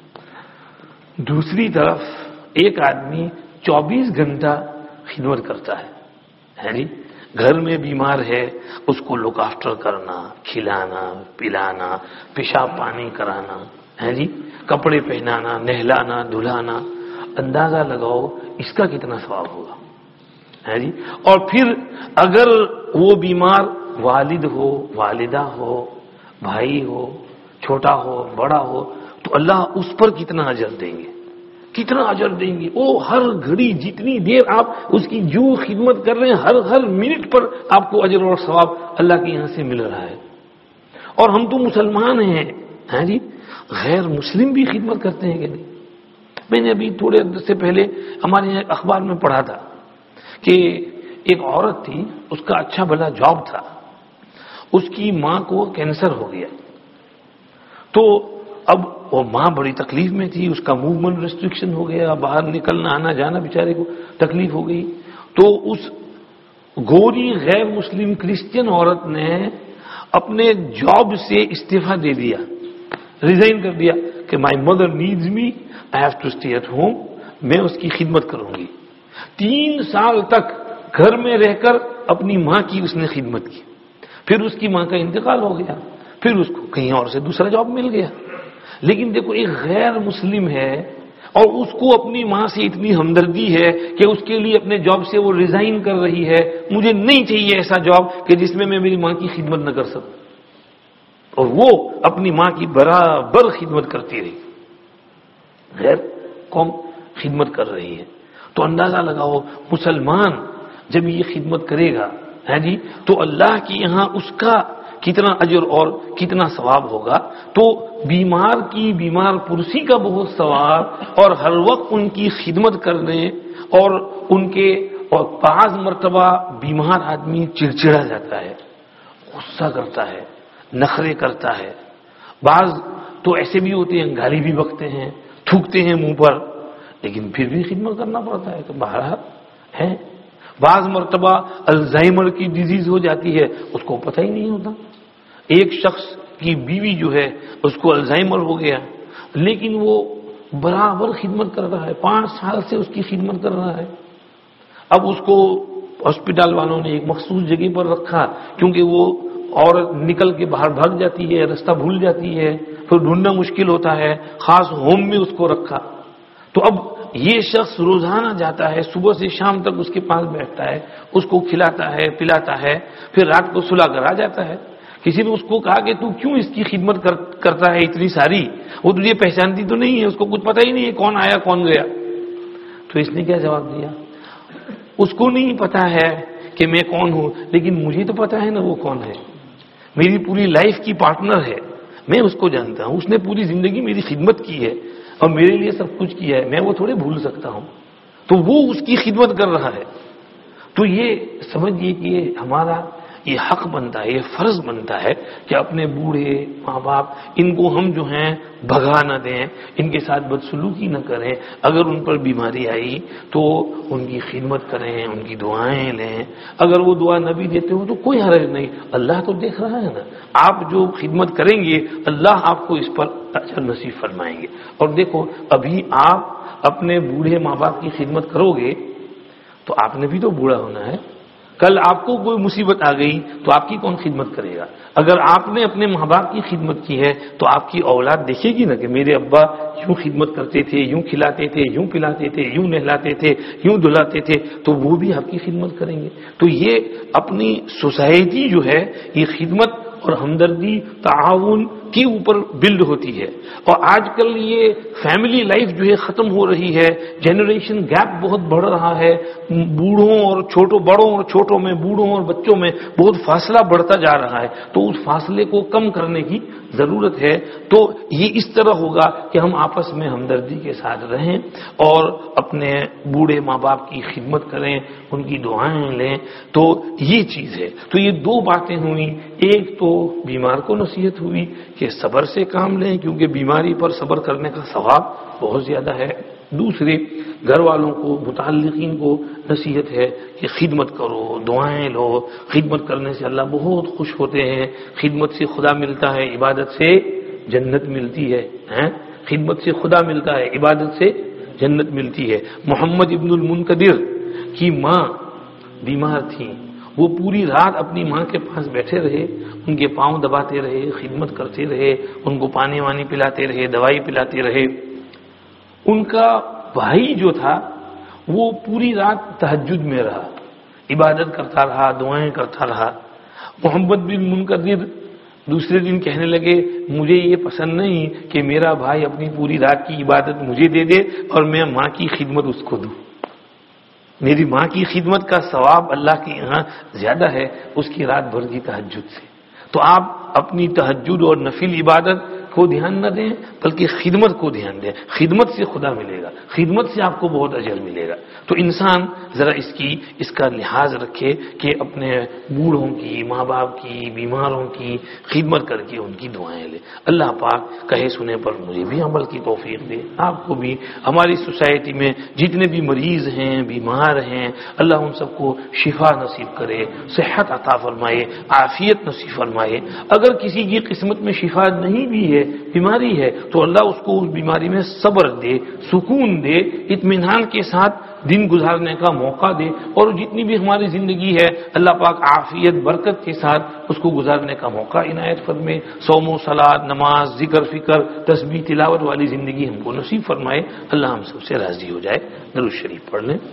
دوسری طرف ایک آدمی چوبیس گھنٹہ خدمت کرتا ہے ہے جی. گھر میں بیمار ہے، اس کو لک آفٹر کرنا، کھلانا پلانا، پیشاب پانی کرانا ہے جی، کپڑے پہنانا، نہلانا دھلانا. اندازہ لگاؤ اس کا کتنا ثواب ہوگا ہے جی. اور پھر اگر وہ بیمار والد ہو، والدہ ہو، بھائی ہو، چھوٹا ہو، بڑا ہو، تو اللہ اس پر کتنا اجر دیں گے، کتنا اجر دیں گے. وہ ہر گھڑی جتنی دیر آپ اس کی جو خدمت کر رہے ہیں، ہر ہر منٹ پر آپ کو اجر اور ثواب اللہ کے یہاں سے مل رہا ہے. اور ہم تو مسلمان ہیں ہاں جی، غیر مسلم بھی خدمت کرتے ہیں کہ نہیں. میں نے ابھی تھوڑے سے پہلے ہمارے یہاں اخبار میں پڑھا تھا کہ ایک عورت تھی، اس کا اچھا بھلا جاب تھا، اس کی ماں کو کینسر ہو گیا. تو اب وہ ماں بڑی تکلیف میں تھی، اس کا موومنٹ ریسٹرکشن ہو گیا، باہر نکلنا آنا جانا بیچارے کو تکلیف ہو گئی. تو اس گوری غیر مسلم کرسچن عورت نے اپنے جاب سے استعفیٰ دے دیا، ریزائن کر دیا کہ my mother needs me, I have to stay at home, میں اس کی خدمت کروں گی. تین سال تک گھر میں رہ کر اپنی ماں کی اس نے خدمت کی. پھر اس کی ماں کا انتقال ہو گیا، پھر اس کو کہیں اور سے دوسرا جاب مل گیا. لیکن دیکھو ایک غیر مسلم ہے، اور اس کو اپنی ماں سے اتنی ہمدردی ہے کہ اس کے لیے اپنے جاب سے وہ ریزائن کر رہی ہے. مجھے نہیں چاہیے ایسا جاب کہ جس میں میں میری ماں کی خدمت نہ کر سکوں. اور وہ اپنی ماں کی برابر خدمت کرتی رہی. غیر قوم خدمت کر رہی ہے. تو اندازہ لگاؤ مسلمان جب یہ خدمت کرے گا ہے جی تو اللہ کی یہاں اس کا کتنا اجر اور کتنا ثواب ہوگا. تو بیمار کی بیمار پرسی کا بہت ثواب، اور ہر وقت ان کی خدمت کرنے، اور ان کے اور بعض مرتبہ بیمار آدمی چڑچڑا جاتا ہے، غصہ کرتا ہے، نخرے کرتا ہے. بعض تو ایسے بھی ہوتے ہیں گالی بھی بکتے ہیں، تھوکتے ہیں منہ پر، لیکن پھر بھی خدمت کرنا پڑتا ہے. تو بہرحال ہے. بعض مرتبہ الزائمر کی ڈیزیز ہو جاتی ہے، اس کو پتہ ہی نہیں ہوتا. ایک شخص کی بیوی جو ہے اس کو الزائمر ہو گیا، لیکن وہ برابر خدمت کر رہا ہے، پانچ سال سے اس کی خدمت کر رہا ہے. اب اس کو ہاسپٹل والوں نے ایک مخصوص جگہ پر رکھا، کیونکہ وہ اور نکل کے باہر بھاگ جاتی ہے، راستہ بھول جاتی ہے، پھر ڈھونڈنا مشکل ہوتا ہے. خاص ہوم میں اس کو رکھا. تو اب یہ شخص روزانہ جاتا ہے، صبح سے شام تک اس کے پاس بیٹھتا ہے، اس کو کھلاتا ہے پلاتا ہے، پھر رات کو سلا کر آ جاتا ہے. کسی نے اس کو کہا کہ تو کیوں اس کی خدمت کر, کرتا ہے اتنی ساری، وہ تجھے پہچانتی تو نہیں ہے، اس کو کچھ پتہ ہی نہیں ہے کون آیا کون گیا. تو اس نے کیا جواب دیا؟ اس کو نہیں پتا ہے کہ میں کون ہوں، لیکن مجھے تو پتا ہے نا وہ کون ہے. میری پوری لائف کی پارٹنر ہے، میں اس کو جانتا ہوں. اس نے پوری زندگی میری خدمت کی ہے اور میرے لیے سب کچھ کیا ہے، میں وہ تھوڑے بھول سکتا ہوں. تو وہ اس کی خدمت کر رہا ہے. تو یہ سمجھیے کہ یہ ہمارا یہ حق بنتا ہے، یہ فرض بنتا ہے کہ اپنے بوڑھے ماں باپ ان کو ہم جو ہیں بھگا نہ دیں، ان کے ساتھ بدسلوکی نہ کریں. اگر ان پر بیماری آئی تو ان کی خدمت کریں، ان کی دعائیں لیں. اگر وہ دعا نہ بھی دیتے ہو تو کوئی حرج نہیں، اللہ تو دیکھ رہا ہے نا. آپ جو خدمت کریں گے اللہ آپ کو اس پر اجر نصیب فرمائیں گے. اور دیکھو ابھی آپ اپنے بوڑھے ماں باپ کی خدمت کرو گے تو آپ نے بھی تو بوڑھا ہونا ہے. کل آپ کو کوئی مصیبت آ گئی تو آپ کی کون خدمت کرے گا؟ اگر آپ نے اپنے ماں باپ کی خدمت کی ہے تو آپ کی اولاد دیکھے گی نا کہ میرے ابا یوں خدمت کرتے تھے، یوں کھلاتے تھے، یوں پلاتے تھے، یوں نہلاتے تھے، یوں دھلاتے تھے، تو وہ بھی آپ کی خدمت کریں گے. تو یہ اپنی سوسائٹی جو ہے یہ خدمت اور ہمدردی تعاون کے اوپر بلڈ ہوتی ہے. اور آج کل یہ فیملی لائف جو ہے ختم ہو رہی ہے، جنریشن گیپ بہت بڑھ رہا ہے، بوڑھوں اور چھوٹوں بڑوں اور چھوٹوں میں، بوڑھوں اور بچوں میں بہت فاصلہ بڑھتا جا رہا ہے. تو اس فاصلے کو کم کرنے کی ضرورت ہے. تو یہ اس طرح ہوگا کہ ہم آپس میں ہمدردی کے ساتھ رہیں اور اپنے بوڑھے ماں باپ کی خدمت کریں، ان کی دعائیں لیں. تو یہ چیز ہے. تو یہ دو باتیں ہوئیں. ایک تو بیمار کو نصیحت ہوئی کہ صبر سے کام لیں کیونکہ بیماری پر صبر کرنے کا ثواب بہت زیادہ ہے. دوسرے گھر والوں کو، متعلقین کو نصیحت ہے کہ خدمت کرو، دعائیں لو. خدمت کرنے سے اللہ بہت خوش ہوتے ہیں. خدمت سے خدا ملتا ہے، عبادت سے جنت ملتی ہے. خدمت سے خدا ملتا ہے، عبادت سے جنت ملتی ہے. محمد ابن المنکدر کی ماں بیمار تھی، وہ پوری رات اپنی ماں کے پاس بیٹھے رہے، ان کے پاؤں دباتے رہے، خدمت کرتے رہے، ان کو پانی وانی پلاتے رہے، دوائی پلاتے رہے. ان کا بھائی جو تھا وہ پوری رات تہجد میں رہا، عبادت کرتا رہا، دعائیں کرتا رہا. محمد بن منکدر دوسرے دن کہنے لگے مجھے یہ پسند نہیں کہ میرا بھائی اپنی پوری رات کی عبادت مجھے دے دے اور میں ماں کی خدمت اس کو دوں. میری ماں کی خدمت کا ثواب اللہ کے یہاں زیادہ ہے اس کی رات بھر کی تہجد سے. تو آپ اپنی تہجد اور نفل عبادت کو دھیان نہ دیں بلکہ خدمت کو دھیان دیں. خدمت سے خدا ملے گا، خدمت سے آپ کو بہت اجر ملے گا. تو انسان ذرا اس کی اس کا لحاظ رکھے کہ اپنے بوڑھوں کی، ماں باپ کی، بیماروں کی خدمت کر کے ان کی دعائیں لے. اللہ پاک کہے سنے پر مجھے بھی عمل کی توفیق دے، آپ کو بھی. ہماری سوسائٹی میں جتنے بھی مریض ہیں، بیمار ہیں، اللہ ان سب کو شفا نصیب کرے، صحت عطا فرمائے، عافیت نصیب فرمائے. اگر کسی کی قسمت میں شفا نہیں بھی ہے بیماری ہے تو اللہ اس کو اس بیماری میں صبر دے، سکون دے، اطمینان کے ساتھ دن گزارنے کا موقع دے، اور جتنی بھی ہماری زندگی ہے اللہ پاک عافیت برکت کے ساتھ اس کو گزارنے کا موقع عنایت فرمائے۔ صوم و صلاۃ، نماز، ذکر فکر، تسبیح تلاوت والی زندگی ہم کو نصیب فرمائے۔ اللہ ہم سب سے راضی ہو جائے۔ درود شریف پڑھ لیں۔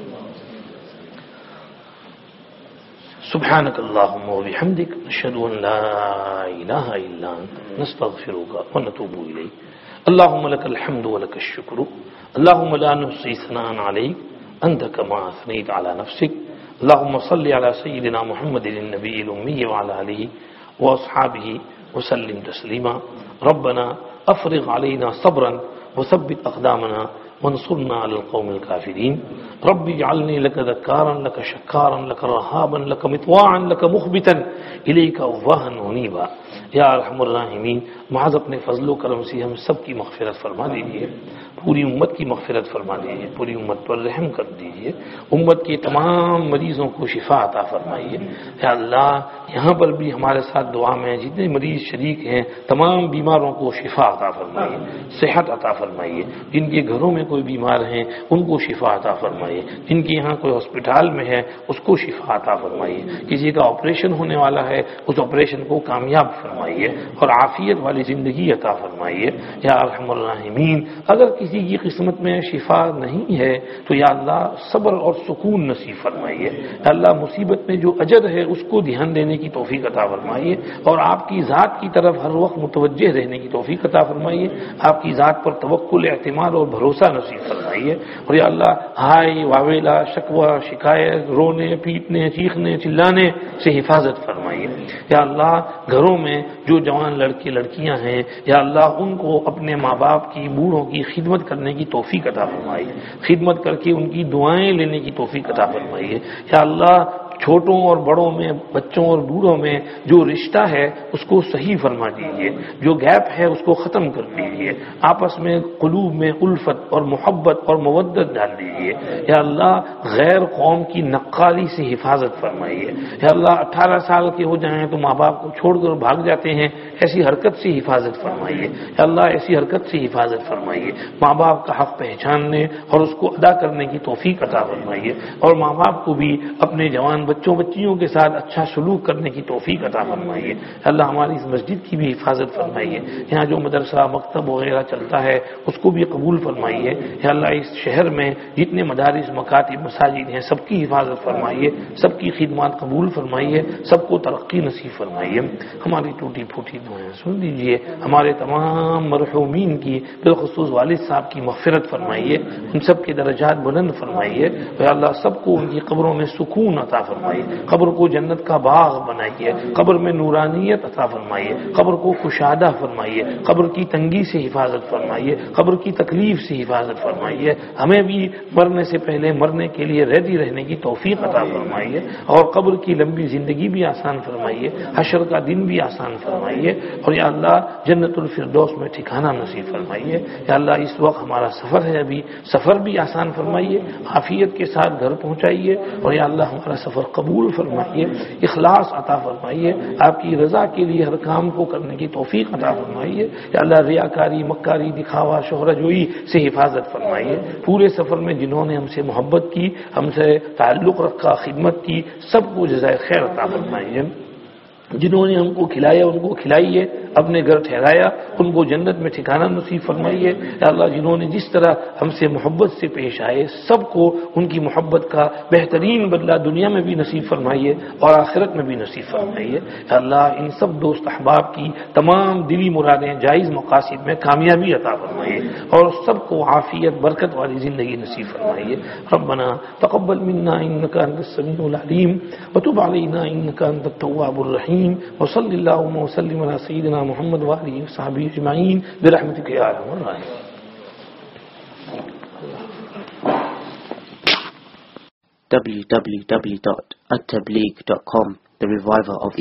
سبحانك اللهم وبحمدك نشهد ان لا اله الا انت نستغفرك ونتوب اليك اللهم لك الحمد ولك الشكر اللهم لا نحصي ثناء عليك انت كما اثنيت على نفسك اللهم صل على سيدنا محمد النبي الامي وعلى اله واصحابه وسلم تسليما ربنا افرغ علينا صبرا وثبت اقدامنا وانصرنا على القوم الكافرين رب اجعلني لك ذكارا لك شكارا لك رهابا لك مطواعا لك مخبتا اليك اوابا منيبا یا ارحم الراحمین، محض اپنے فضل و کرم سے ہم سب کی مغفرت فرما دیجیے، پوری امت کی مغفرت فرما دیجیے، پوری امت پر رحم کر دیجیے، امت کے تمام مریضوں کو شفا عطا فرمائیے۔ یا اللہ یہاں پر بھی ہمارے ساتھ دعا میں جتنے مریض شریک ہیں تمام بیماروں کو شفا عطا فرمائیے، صحت عطا فرمائیے، جن کے گھروں میں کوئی بیمار ہیں ان کو شفا عطا فرمائیے، جن کے یہاں کوئی ہسپتال میں ہے اس کو شفا عطا فرمائیے، کسی کا آپریشن ہونے والا ہے اس آپریشن کو کامیاب فرمائیے اور عافیت والی زندگی عطا فرمائیے۔ یا ارحم الراحمین، اگر کسی کی قسمت میں شفا نہیں ہے تو یا اللہ صبر اور سکون نصیب فرمائیے۔ یا اللہ مصیبت میں جو اجر ہے اس کو دھیان دینے کی توفیق عطا فرمائیے اور آپ کی ذات کی طرف ہر وقت متوجہ رہنے کی توفیق عطا فرمائیے، آپ کی ذات پر توکل، اعتماد اور بھروسہ نصیب فرمائیے۔ اور یا اللہ ہائے واویلا، شکوہ، شکایت، رونے پیٹنے، چیخنے چلانے سے حفاظت فرمائیے۔ یا اللہ گھروں میں جو جوان لڑکے لڑکیاں ہیں یا اللہ ان کو اپنے ماں باپ کی، بوڑھوں کی خدمت کرنے کی توفیق عطا فرمائیے، خدمت کر کے ان کی دعائیں لینے کی توفیق عطا فرمائیے۔ یا اللہ چھوٹوں اور بڑوں میں، بچوں اور بوڑھوں میں جو رشتہ ہے اس کو صحیح فرما دیجیے، جو گیپ ہے اس کو ختم کر دیجیے، آپس میں قلوب میں الفت اور محبت اور مودت ڈال دیجیے۔ یا اللہ غیر قوم کی نقالی سے حفاظت فرمائیے۔ یا اللہ اٹھارہ سال کے ہو جائیں تو ماں باپ کو چھوڑ کر بھاگ جاتے ہیں، ایسی حرکت سے حفاظت فرمائیے۔ یا اللہ ایسی حرکت سے حفاظت فرمائیے، ماں باپ کا حق پہچاننے اور اس کو ادا کرنے کی توفیق عطا فرمائیے، اور ماں باپ کو بھی اپنے جوان بچوں بچیوں کے ساتھ اچھا سلوک کرنے کی توفیق عطا فرمائیے۔ اللہ ہماری اس مسجد کی بھی حفاظت فرمائیے، یہاں جو مدرسہ مکتب وغیرہ چلتا ہے اس کو بھی قبول فرمائیے۔ یا اللہ اس شہر میں جتنے مدارس، مکاتب، مساجد ہیں سب کی حفاظت فرمائیے، سب کی خدمات قبول فرمائیے، سب کو ترقی نصیب فرمائیے۔ ہماری ٹوٹی پھوٹی دعائیں سن لیجیے، ہمارے تمام مرحومین کی بالخصوص والد صاحب کی مغفرت فرمائیے، ان سب کے درجات بلند فرمائیے۔ یا اللہ سب کو ان کی قبروں میں سکون عطا فرمائیے، قبر کو جنت کا باغ بنائیے، قبر میں نورانیت عطا فرمائیے، قبر کو کشادہ فرمائیے، قبر کی تنگی سے حفاظت فرمائیے، قبر کی تکلیف سے حفاظت فرمائیے، ہمیں بھی مرنے سے پہلے مرنے کے لیے ریڈی رہنے کی توفیق عطا فرمائیے، اور قبر کی لمبی زندگی بھی آسان فرمائیے، حشر کا دن بھی آسان فرمائیے، اور یا اللہ جنت الفردوس میں ٹھکانہ نصیب فرمائیے۔ یا اللہ اس وقت ہمارا سفر ہے، ابھی سفر بھی آسان فرمائیے، عافیت کے ساتھ گھر پہنچائیے، اور یا اللہ ہمارا سفر قبول فرمائیے، اخلاص عطا فرمائیے، آپ کی رضا کے لیے ہر کام کو کرنے کی توفیق عطا فرمائیے۔ یا اللہ ریاکاری، مکاری، دکھاوا، شہرت جوئی سے حفاظت فرمائیے۔ پورے سفر میں جنہوں نے ہم سے محبت کی، ہم سے تعلق رکھا، خدمت کی، سب کو جزائے خیر عطا فرمائیے۔ جنہوں نے ہم کو کھلایا ان کو کھلائیے، اپنے گھر ٹھہرایا ان کو جنت میں ٹھکانہ نصیب فرمائیے۔ یا اللہ جنہوں نے جس طرح ہم سے محبت سے پیش آئے سب کو ان کی محبت کا بہترین بدلہ دنیا میں بھی نصیب فرمائیے اور آخرت میں بھی نصیب فرمائیے۔ یا اللہ ان سب دوست احباب کی تمام دلی مرادیں، جائز مقاصد میں کامیابی عطا فرمائیے اور سب کو عافیت برکت والی زندگی نصیب فرمائیے۔ ربنا تقبل منا انك انت السميع العليم وتب علينا انك انت التواب الرحيم وصلی اللہ وسلم علی سیدنا محمد وآلہ وصحبہ اجمعین برحمتک یا ارحم الراحمین۔ w w w dot at tabligh dot com, the reviver of